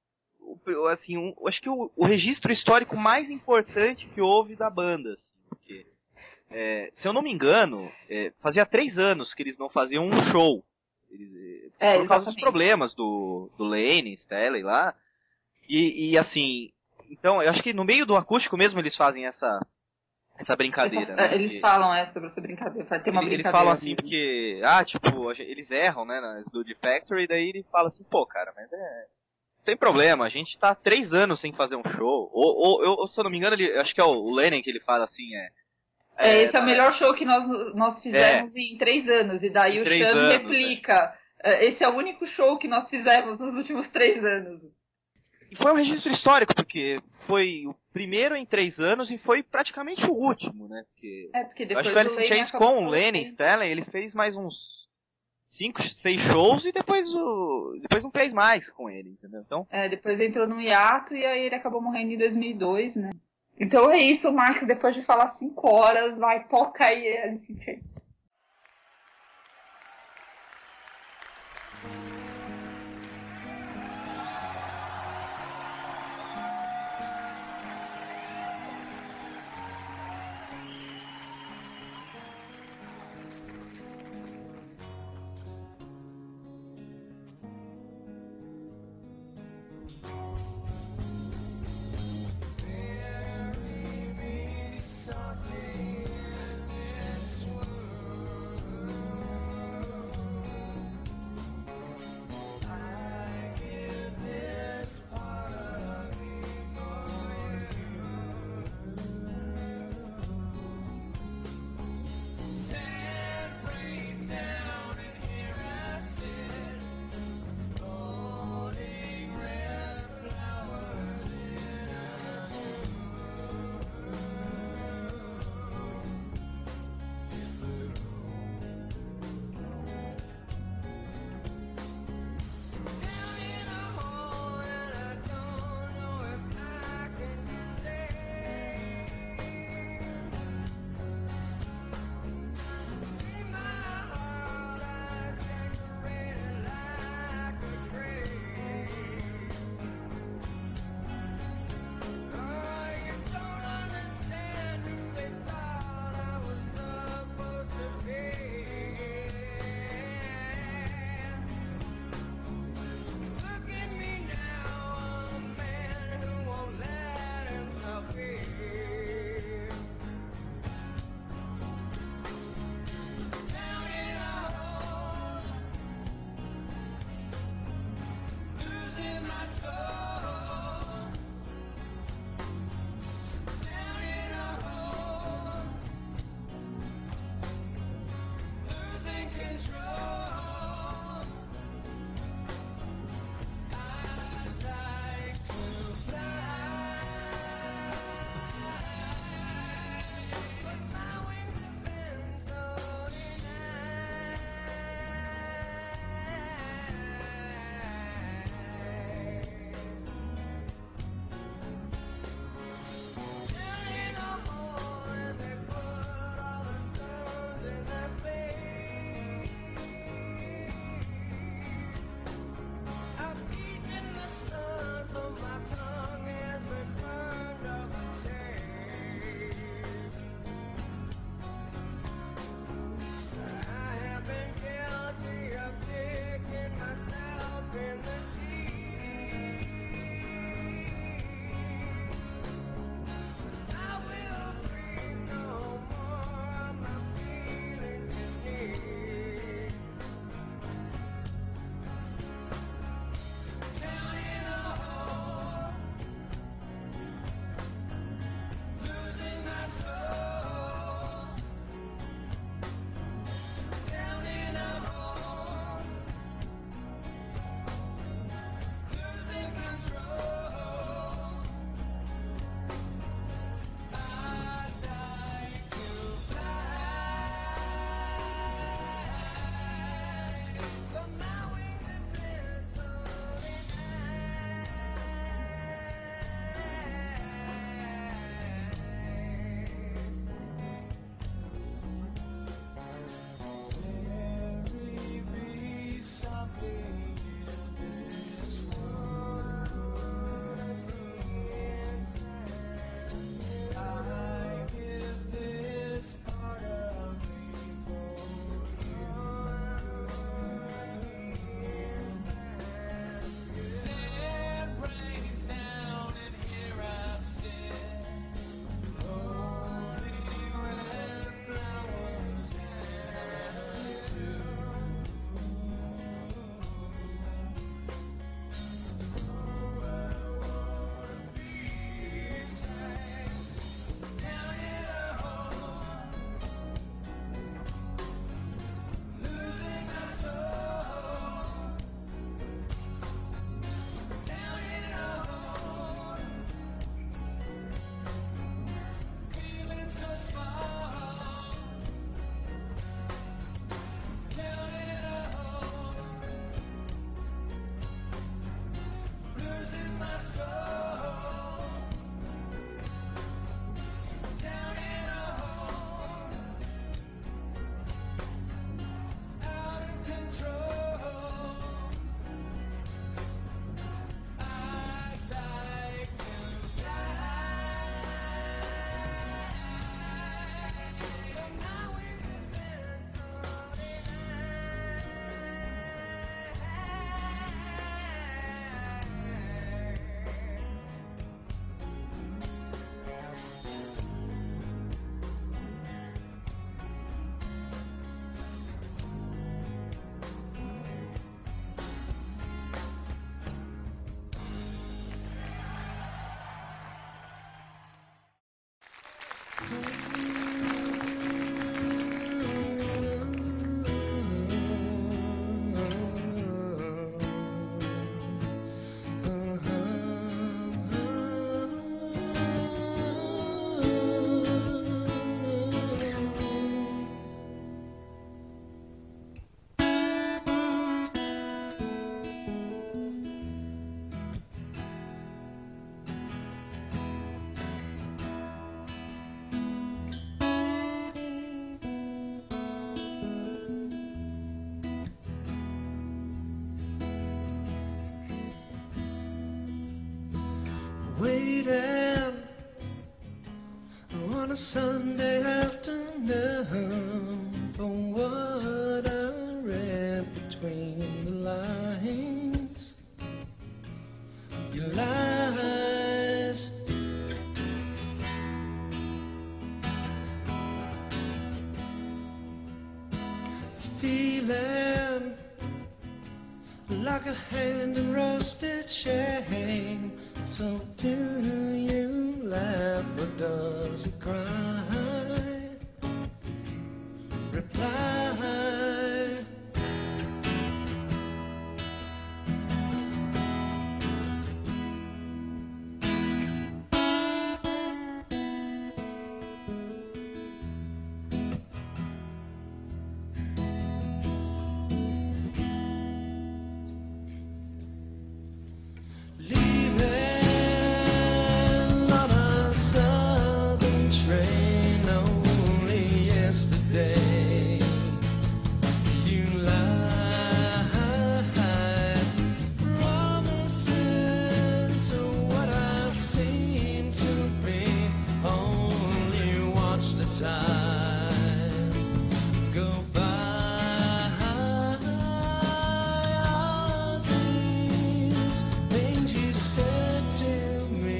acho que o registro histórico mais importante que houve da banda, assim, porque, se eu não me engano, fazia 3 anos que eles não faziam um show, por causa dos problemas do Lane, Staley lá, e assim, então eu acho que no meio do acústico mesmo eles fazem essa brincadeira, né? Eles falam sobre essa brincadeira, vai ter uma brincadeira. Eles falam assim, porque, eles erram, né, na Sludge Factory, e daí ele fala assim, pô, cara, mas não tem problema, a gente tá 3 anos sem fazer um show. Ou se eu não me engano, acho que é o Lennon que ele fala assim, esse é o melhor show que nós fizemos em 3 anos, e daí o Sean replica, esse é o único show que nós fizemos nos últimos 3 anos. E foi um registro histórico, porque foi o primeiro em 3 anos e foi praticamente o último, né? Porque depois acho que o Alice in Chains com o Lennon Staley, ele fez mais uns 5, 6 shows e depois não fez mais com ele, entendeu? Então... depois entrou no hiato e aí ele acabou morrendo em 2002, né? Então é isso, Marcos, depois de falar 5 horas, vai, toca aí Alice in Chains. Softly in this world. a Sunday afternoon, from what I read between the lines, your lies. Feeling like a hand in roasted shame. So do you laugh or does it cry? Reply. Leaving on a southern train only yesterday, you lied. Promises are what I seem to be. Only watch the time go by. All these things you said to me.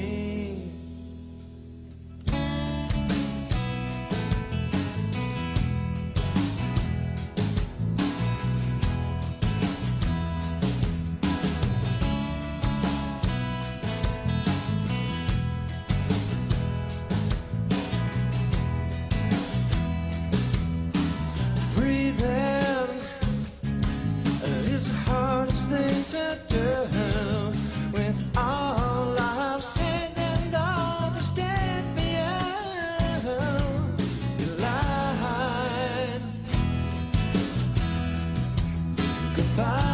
Breathing is the hardest thing to do. With all I've said and all that's dead beyond, you lied. Goodbye.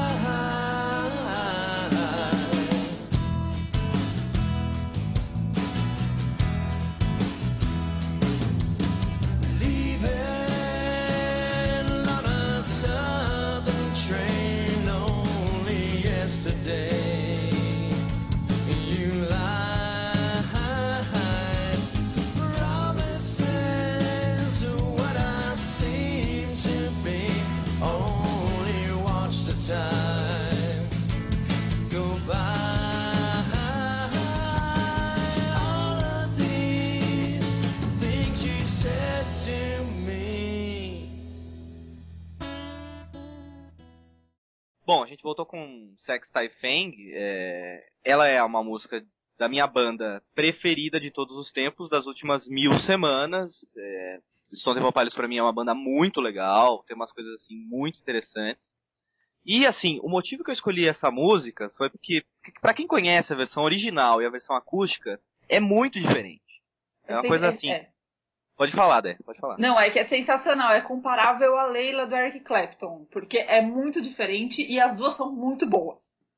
Leaving on a southern train only yesterday, you lied. Promises are what I seem to be. Only watch the time go by. All of these things you said to me. Bom, a gente voltou com Sex Tai Feng. Ela é uma música da minha banda preferida de todos os tempos, das últimas 1000 semanas. Stone Temple Pilots pra mim é uma banda muito legal, tem umas coisas assim muito interessantes. E assim, o motivo que eu escolhi essa música foi porque, pra quem conhece a versão original e a versão acústica, é muito diferente. É uma coisa assim. Pode falar, Dé, pode falar. Não, é que é sensacional, é comparável à Leila do Eric Clapton, porque é muito diferente e as duas são muito boas.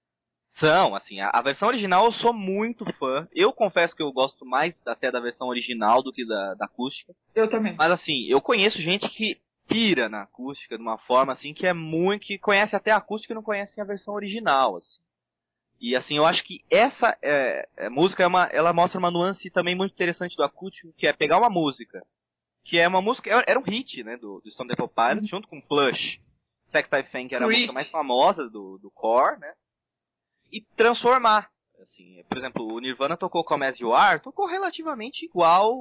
São, assim, a versão original eu sou muito fã. Eu confesso que eu gosto mais até da versão original do que da acústica. Eu também. Mas assim, eu conheço gente que pira na acústica de uma forma assim que é muito, que conhece até a acústica e não conhece a versão original, assim. E assim, eu acho que essa música ela mostra uma nuance também muito interessante do acústico, que é pegar uma música, que é uma música, era um hit, né, do Stone Temple Pilots, junto com Plush, Sex Tai Feng, que era a música mais famosa do Core, né, e transformar, assim, por exemplo, o Nirvana tocou Come As You Are, tocou relativamente igual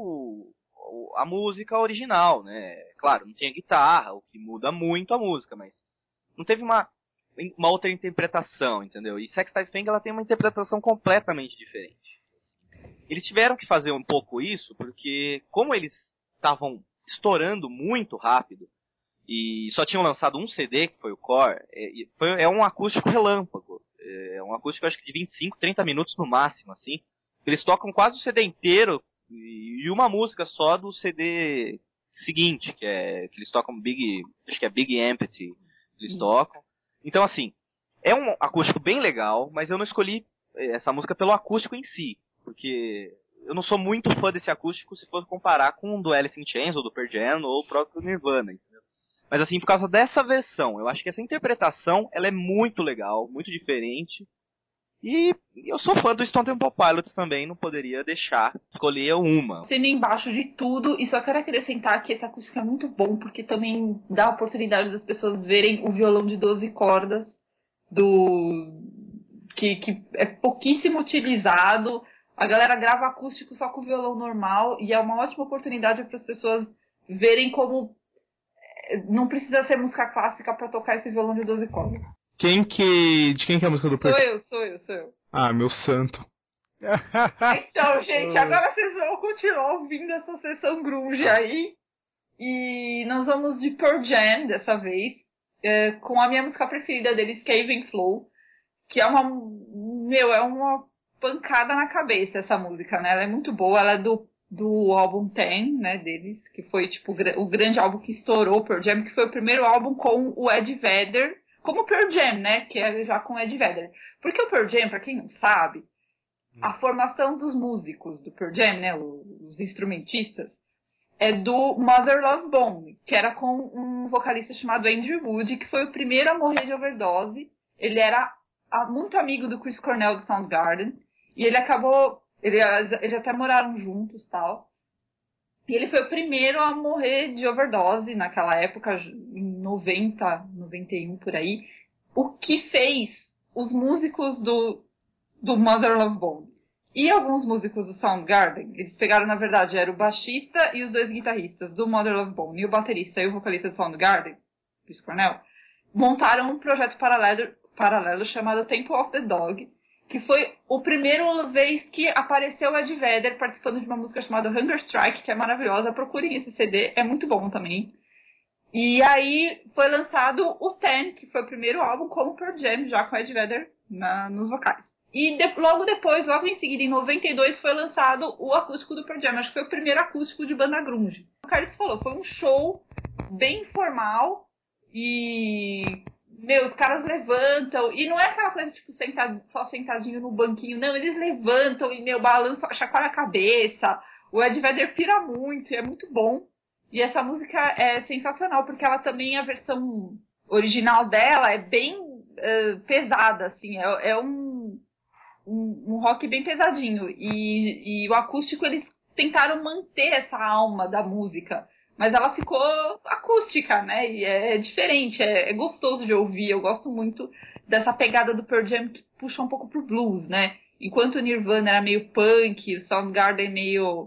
a música original, né, claro, não tinha guitarra, o que muda muito a música, mas não teve uma outra interpretação, entendeu? E Sex Tai Feng, ela tem uma interpretação completamente diferente. Eles tiveram que fazer um pouco isso, porque como eles estavam estourando muito rápido, e só tinham lançado um CD, que foi o Core, é um acústico relâmpago. É um acústico, acho que de 25, 30 minutos no máximo, assim. Eles tocam quase o CD inteiro, e uma música só do CD seguinte, que eles tocam acho que é Big Empty, eles tocam. Então, assim, é um acústico bem legal, mas eu não escolhi essa música pelo acústico em si, porque eu não sou muito fã desse acústico se for comparar com o do Alice in Chains, ou do Pearl Jam, ou o próprio Nirvana, entendeu? Mas, assim, por causa dessa versão, eu acho que essa interpretação, ela é muito legal, muito diferente, E eu sou fã do Stone Temple Pilots também, não poderia deixar escolher uma. Sendo embaixo de tudo, e só quero acrescentar que esse acústico é muito bom, porque também dá a oportunidade das pessoas verem o violão de 12 cordas, que é pouquíssimo utilizado. A galera grava acústico só com o violão normal, e é uma ótima oportunidade para as pessoas verem como não precisa ser música clássica para tocar esse violão de 12 cordas. De quem que é a música do Pearl Jam? Sou eu. Ah, meu santo. Então, gente, agora vocês vão continuar ouvindo essa sessão grunge aí. E nós vamos de Pearl Jam dessa vez, com a minha música preferida deles, que é Even Flow, que é uma pancada na cabeça essa música, né? Ela é muito boa, ela é do álbum 10, né, deles, que foi tipo o grande álbum que estourou o Pearl Jam, que foi o primeiro álbum com o Ed Vedder, como o Pearl Jam, né, que é já com o Ed Vedder. Porque o Pearl Jam, pra quem não sabe, a formação dos músicos do Pearl Jam, né, os instrumentistas, é do Mother Love Bone, que era com um vocalista chamado Andrew Wood, que foi o primeiro a morrer de overdose. Ele era muito amigo do Chris Cornell do Soundgarden, e ele acabou... Eles até moraram juntos e tal. E ele foi o primeiro a morrer de overdose naquela época, em 90, 91, por aí. O que fez os músicos do Mother Love Bone e alguns músicos do Soundgarden, eles pegaram, na verdade, era o baixista e os 2 guitarristas do Mother Love Bone, e o baterista e o vocalista do Soundgarden, Chris Cornell, montaram um projeto paralelo chamado Temple of the Dog, que foi a primeira vez que apareceu o Ed Vedder participando de uma música chamada Hunger Strike, que é maravilhosa. Procurem esse CD, é muito bom também. E aí foi lançado o 10, que foi o primeiro álbum com o Pearl Jam, já com o Ed Vedder nos vocais. E logo depois, logo em seguida, em 92, foi lançado o acústico do Pearl Jam. Acho que foi o primeiro acústico de banda grunge. O Carlos falou, foi um show bem informal e... os caras levantam, e não é aquela coisa, tipo, só sentadinho no banquinho, não, eles levantam e, balançam, chacoalha a cabeça, o Ed Vedder pira muito, e é muito bom, e essa música é sensacional, porque ela também, a versão original dela é bem pesada, assim, é um rock bem pesadinho, e o acústico, eles tentaram manter essa alma da música, mas ela ficou acústica, né? E é diferente, é gostoso de ouvir. Eu gosto muito dessa pegada do Pearl Jam que puxa um pouco pro blues, né? Enquanto o Nirvana era meio punk, o Soundgarden meio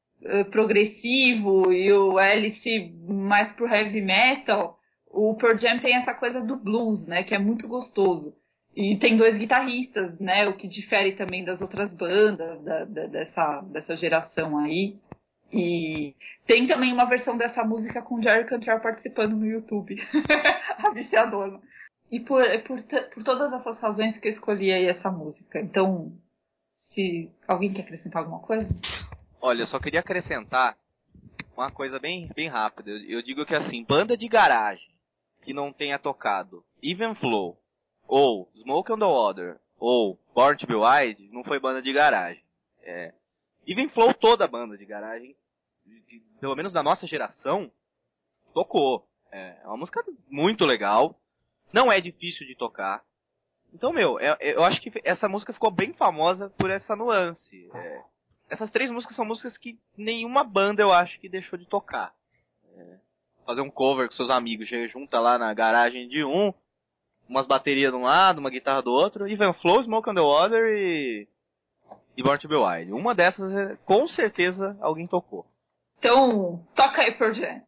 progressivo e o Alice mais pro heavy metal, o Pearl Jam tem essa coisa do blues, né? Que é muito gostoso. E tem 2 guitarristas, né? O que difere também das outras bandas dessa geração aí. E tem também uma versão dessa música com o Jerry Cantrell participando no YouTube. A viciadona. E por todas essas razões que eu escolhi aí essa música. Então, se alguém quer acrescentar alguma coisa? Olha, eu só queria acrescentar uma coisa bem rápida. Eu digo que assim, banda de garagem que não tenha tocado Even Flow, ou Smoke on the Water, ou Born to Be Wild, não foi banda de garagem. Even Flow, toda banda de garagem, pelo menos da nossa geração, tocou. É uma música muito legal, não é difícil de tocar. Então, eu acho que essa música ficou bem famosa por essa nuance. Essas 3 músicas são músicas que nenhuma banda eu acho que deixou de tocar. Fazer um cover com seus amigos, junta lá na garagem de umas baterias de um lado, uma guitarra do outro, Even Flow, Smoke on the Water e Born to Be Wild. Uma dessas, com certeza, alguém tocou. Então, toca aí, Pearl Jam.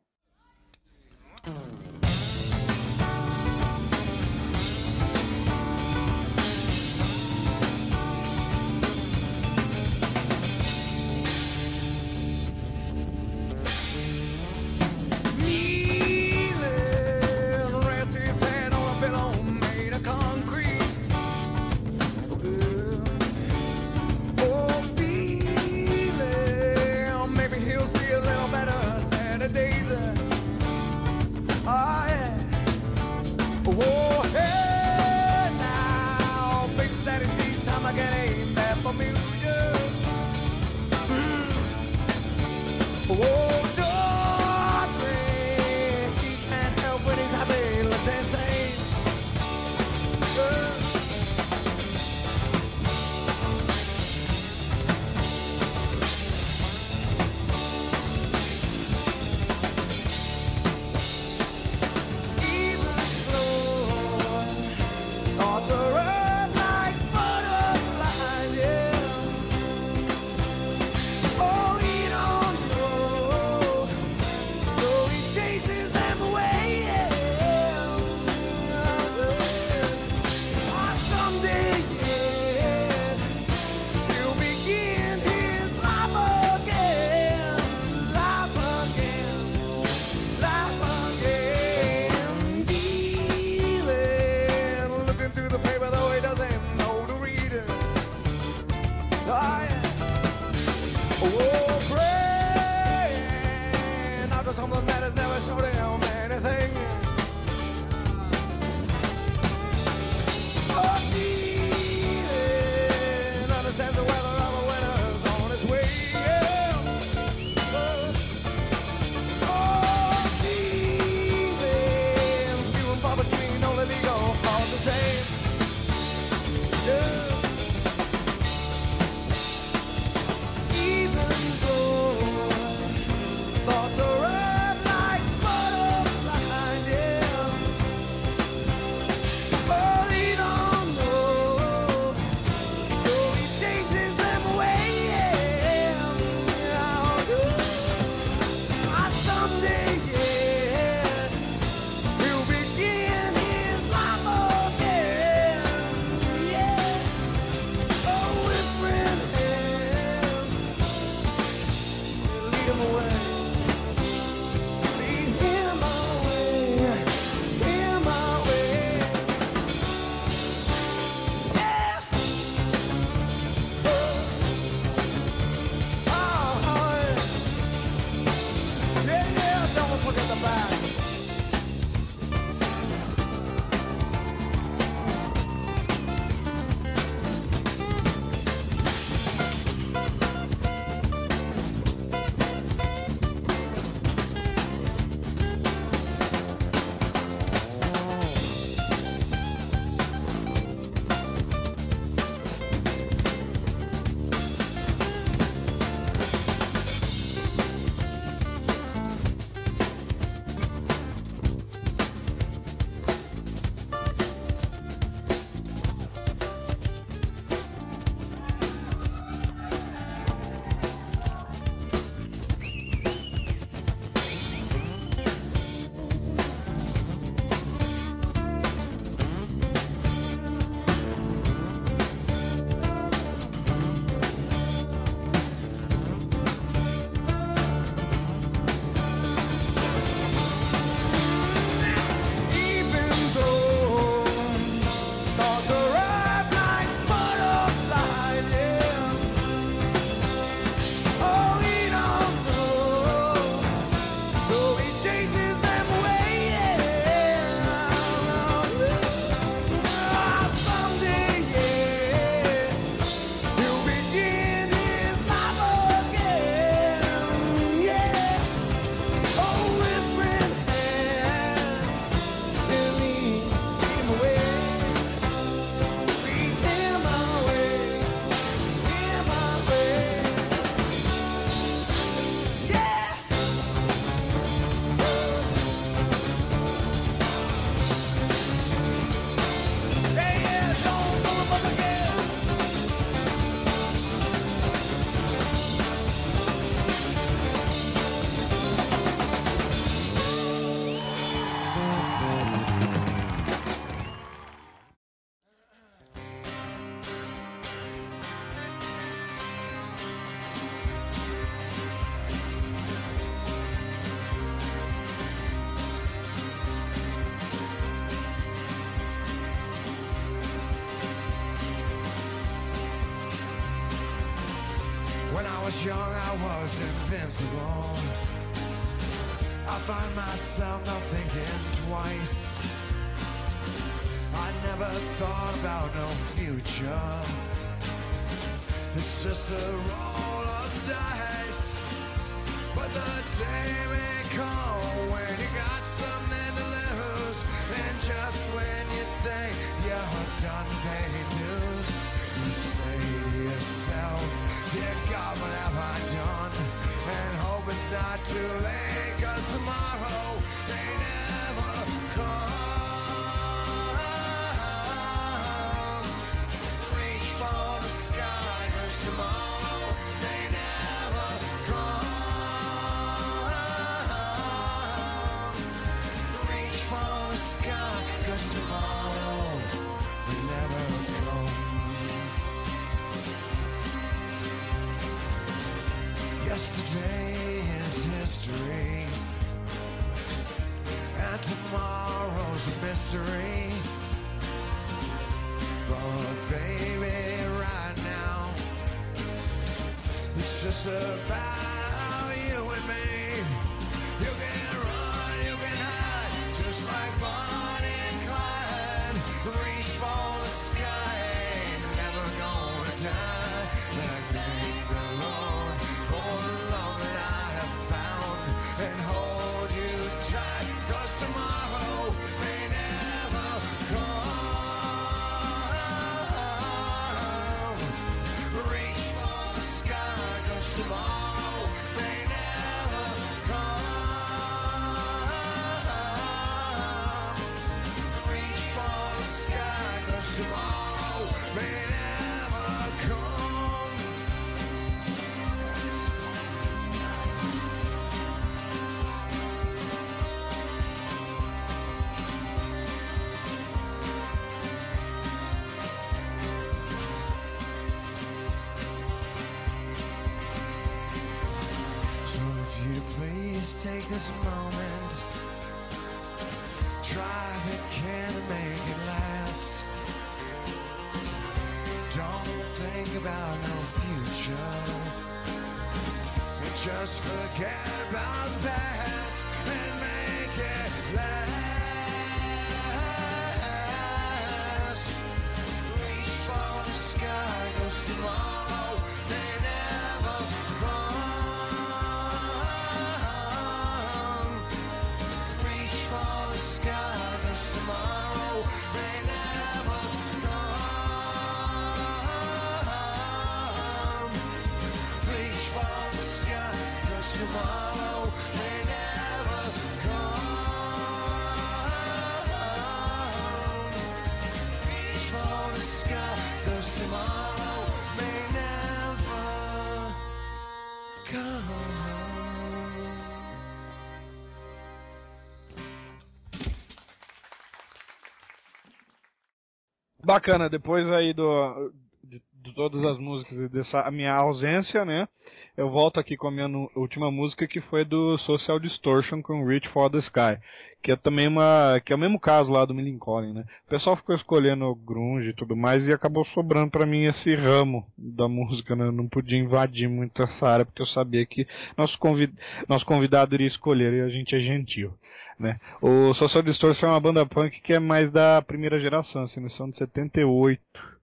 was young, I was invincible. I find myself not thinking twice. I never thought about no future. It's just a roll of the dice. But the day may come when you got something to lose, and just when you think you're done paying dues, you say to yourself, dear God, what have I done? And hope it's not too late, 'cause tomorrow they never come. Reach for the sky, 'cause tomorrow they never come. Reach for the sky, 'cause tomorrow they never come. Yesterday is history, and tomorrow's a mystery. But baby, right now, it's just about you and me. You can run, you can hide, just like Bonnie and Clyde. Reach for the sky, ain't never gonna die. And I thank the Lord for the love that I have found, and hold you tight, 'cause tomorrow may never come. Reach for the sky, 'cause tomorrow may never come. Reach for the sky, 'cause tomorrow may never come. So if you please take this moment, try if it can to make it last. Don't think about no future, and just forget about the past and make it last. Reach for the sky, 'cause tomorrow may never come. Reach for the sky, 'cause tomorrow may never come. Reach for the sky, 'cause tomorrow may never come. Reach for the sky, 'cause tomorrow may never come. Bacana, depois aí de todas as músicas e dessa minha ausência, né? Eu volto aqui com a minha última música, que foi do Social Distortion com Reach for the Sky, que é também que é o mesmo caso lá do Millencolin, né? O pessoal ficou escolhendo grunge e tudo mais, e acabou sobrando pra mim esse ramo da música, né? Eu não podia invadir muito essa área, porque eu sabia que nosso convidado iria escolher, e a gente é gentil, né? O Social Distortion é uma banda punk que é mais da primeira geração, assim, eles são de 78.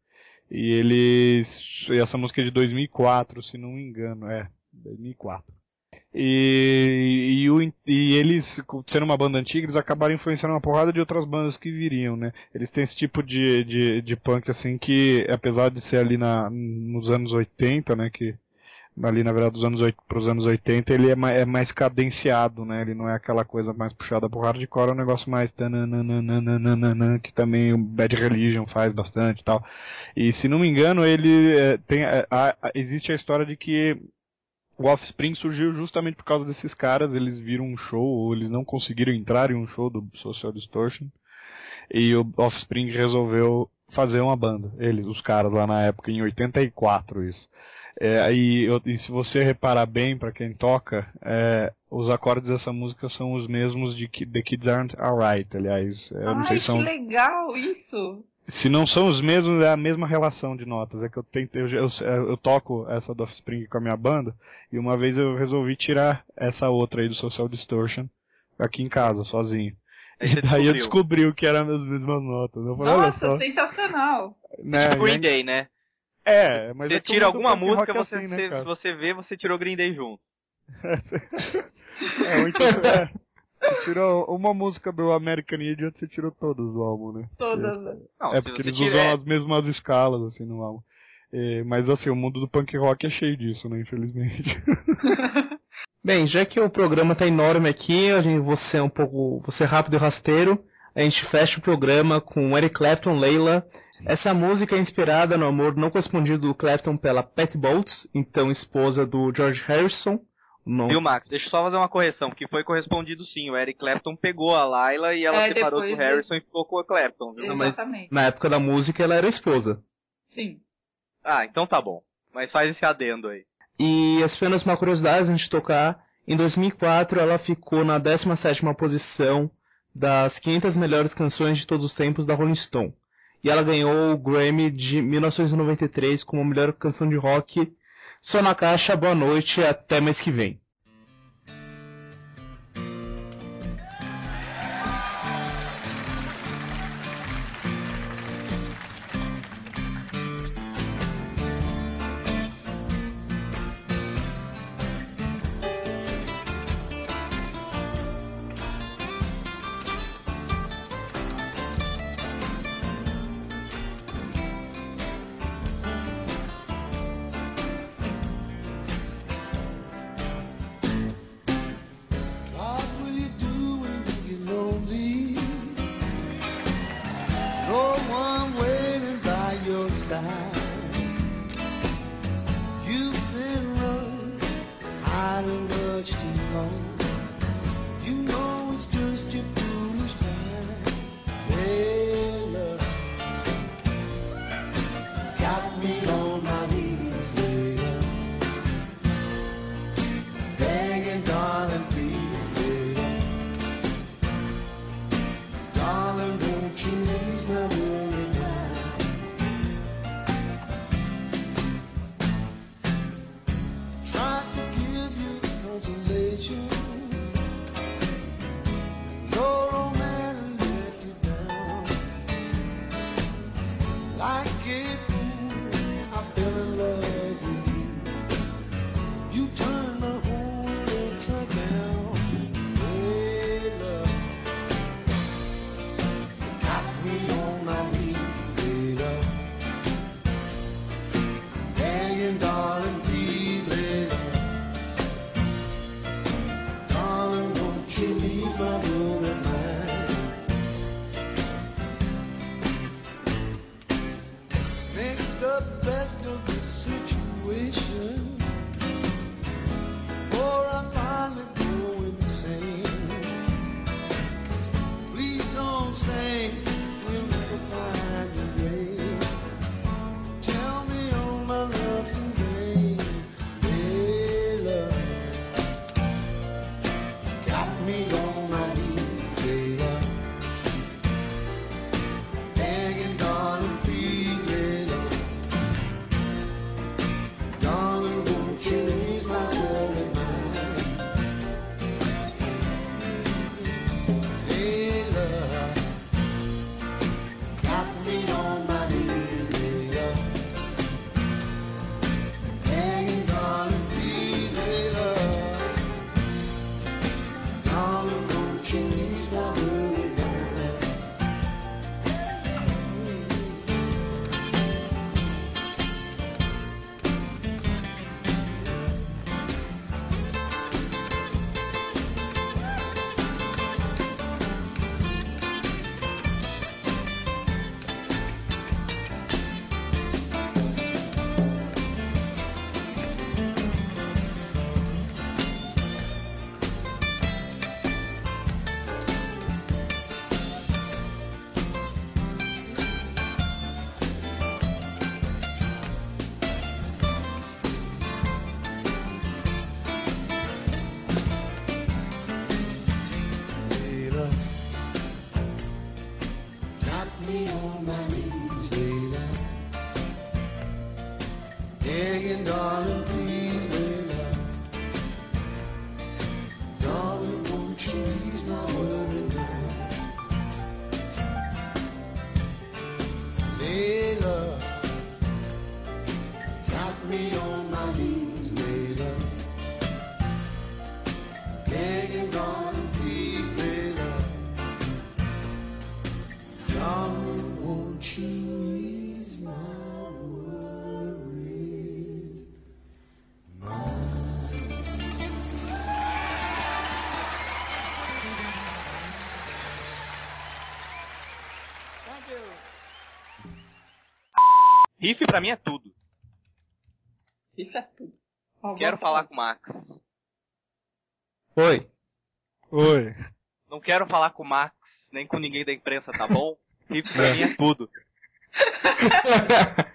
E essa música é de 2004, se não me engano, 2004. E eles, sendo uma banda antiga, eles acabaram influenciando uma porrada de outras bandas que viriam, né? Eles têm esse tipo de punk, assim, que, apesar de ser ali nos anos 80, né, que ali, na verdade, pros anos 80, ele é mais cadenciado, né? Ele não é aquela coisa mais puxada pro hardcore, é um negócio mais tananana, que também o Bad Religion faz bastante e tal. E, se não me engano, ele existe a história de que o Offspring surgiu justamente por causa desses caras. Eles viram um show, ou eles não conseguiram entrar em um show do Social Distortion, e o Offspring resolveu fazer uma banda. Os caras lá na época, em 84, isso. E se você reparar bem, pra quem toca, os acordes dessa música são os mesmos de The Kids Aren't Alright, aliás. Eu não sei se são... que legal isso! Se não são os mesmos, é a mesma relação de notas. É que eu toco essa do Offspring com a minha banda, e uma vez eu resolvi tirar essa outra aí do Social Distortion aqui em casa, sozinho. Aí E daí eu descobri que eram as mesmas notas. Eu falei, olha só. Nossa, sensacional. Né, Tipo Green Day, né? Mas você é tira alguma punk rock música, você, assim, né, se cara? você vê, você tirou Green Day junto. Você tirou uma música do American Idiot, você tirou todas do álbum, né? Todas. Não, É se porque você eles tira- usam as mesmas escalas, assim, no álbum. Mas assim, o mundo do punk rock é cheio disso, né, infelizmente. Bem, já que o programa tá enorme aqui, vou ser rápido e rasteiro. A gente fecha o programa com Eric Clapton, Layla. Essa música é inspirada no amor não correspondido do Clapton pela Patty Bolts, então esposa do George Harrison. Viu, Max? Deixa eu só fazer uma correção, que foi correspondido sim. O Eric Clapton pegou a Layla e ela separou do depois Harrison e ficou com o Clapton, viu? Exatamente. Na época da música ela era esposa. Sim. Ah, então tá bom. Mas faz esse adendo aí. E apenas uma curiosidade antes de tocar, em 2004 ela ficou na 17ª posição das 500 melhores canções de todos os tempos da Rolling Stone. E ela ganhou o Grammy de 1993 como a melhor canção de rock. Só na caixa, boa noite e até mês que vem. What will you do when you get lonely? No one waiting by your side. You've been running, hiding much too long. You know it's just your foolish mind. Hey, love, got me on my knees, later, begging, darling, please, later. Darling, won't you ease my worry mind? Tried to give you consolation. Your old man let you down. Like a fool, I fell in love with you. You turned my whole world upside down. Hey, love, got me on my knees, hey, love, begging, darling, please, hey, love. Darling, won't you ease my worry mind? Make the best of the situation, before I finally go insane. Please don't say we'll never find a grave. Tell me all my love's in vain. Hey, love, got me on my knees, hey, love, begging, darling, please, hey, love. Darling, won't you ease my worry mind? Hey, love, got me on my knees, hey, love, begging, darling, please, hey, love. Darling, won't you ease my worry mind? Hey, love, got me on my knees. Begging, darling, please lay low. Darling, won't you ease my worry now? Layla, got me on my knees, Layla. Begging, darling, please lay low. Darling, won't you ease my worried mind? Riff pra mim é tudo. Isso é tudo. Quero falar com o Max. Oi. Oi. Não quero falar com o Max, nem com ninguém da imprensa, tá bom? Riff pra mim é tudo.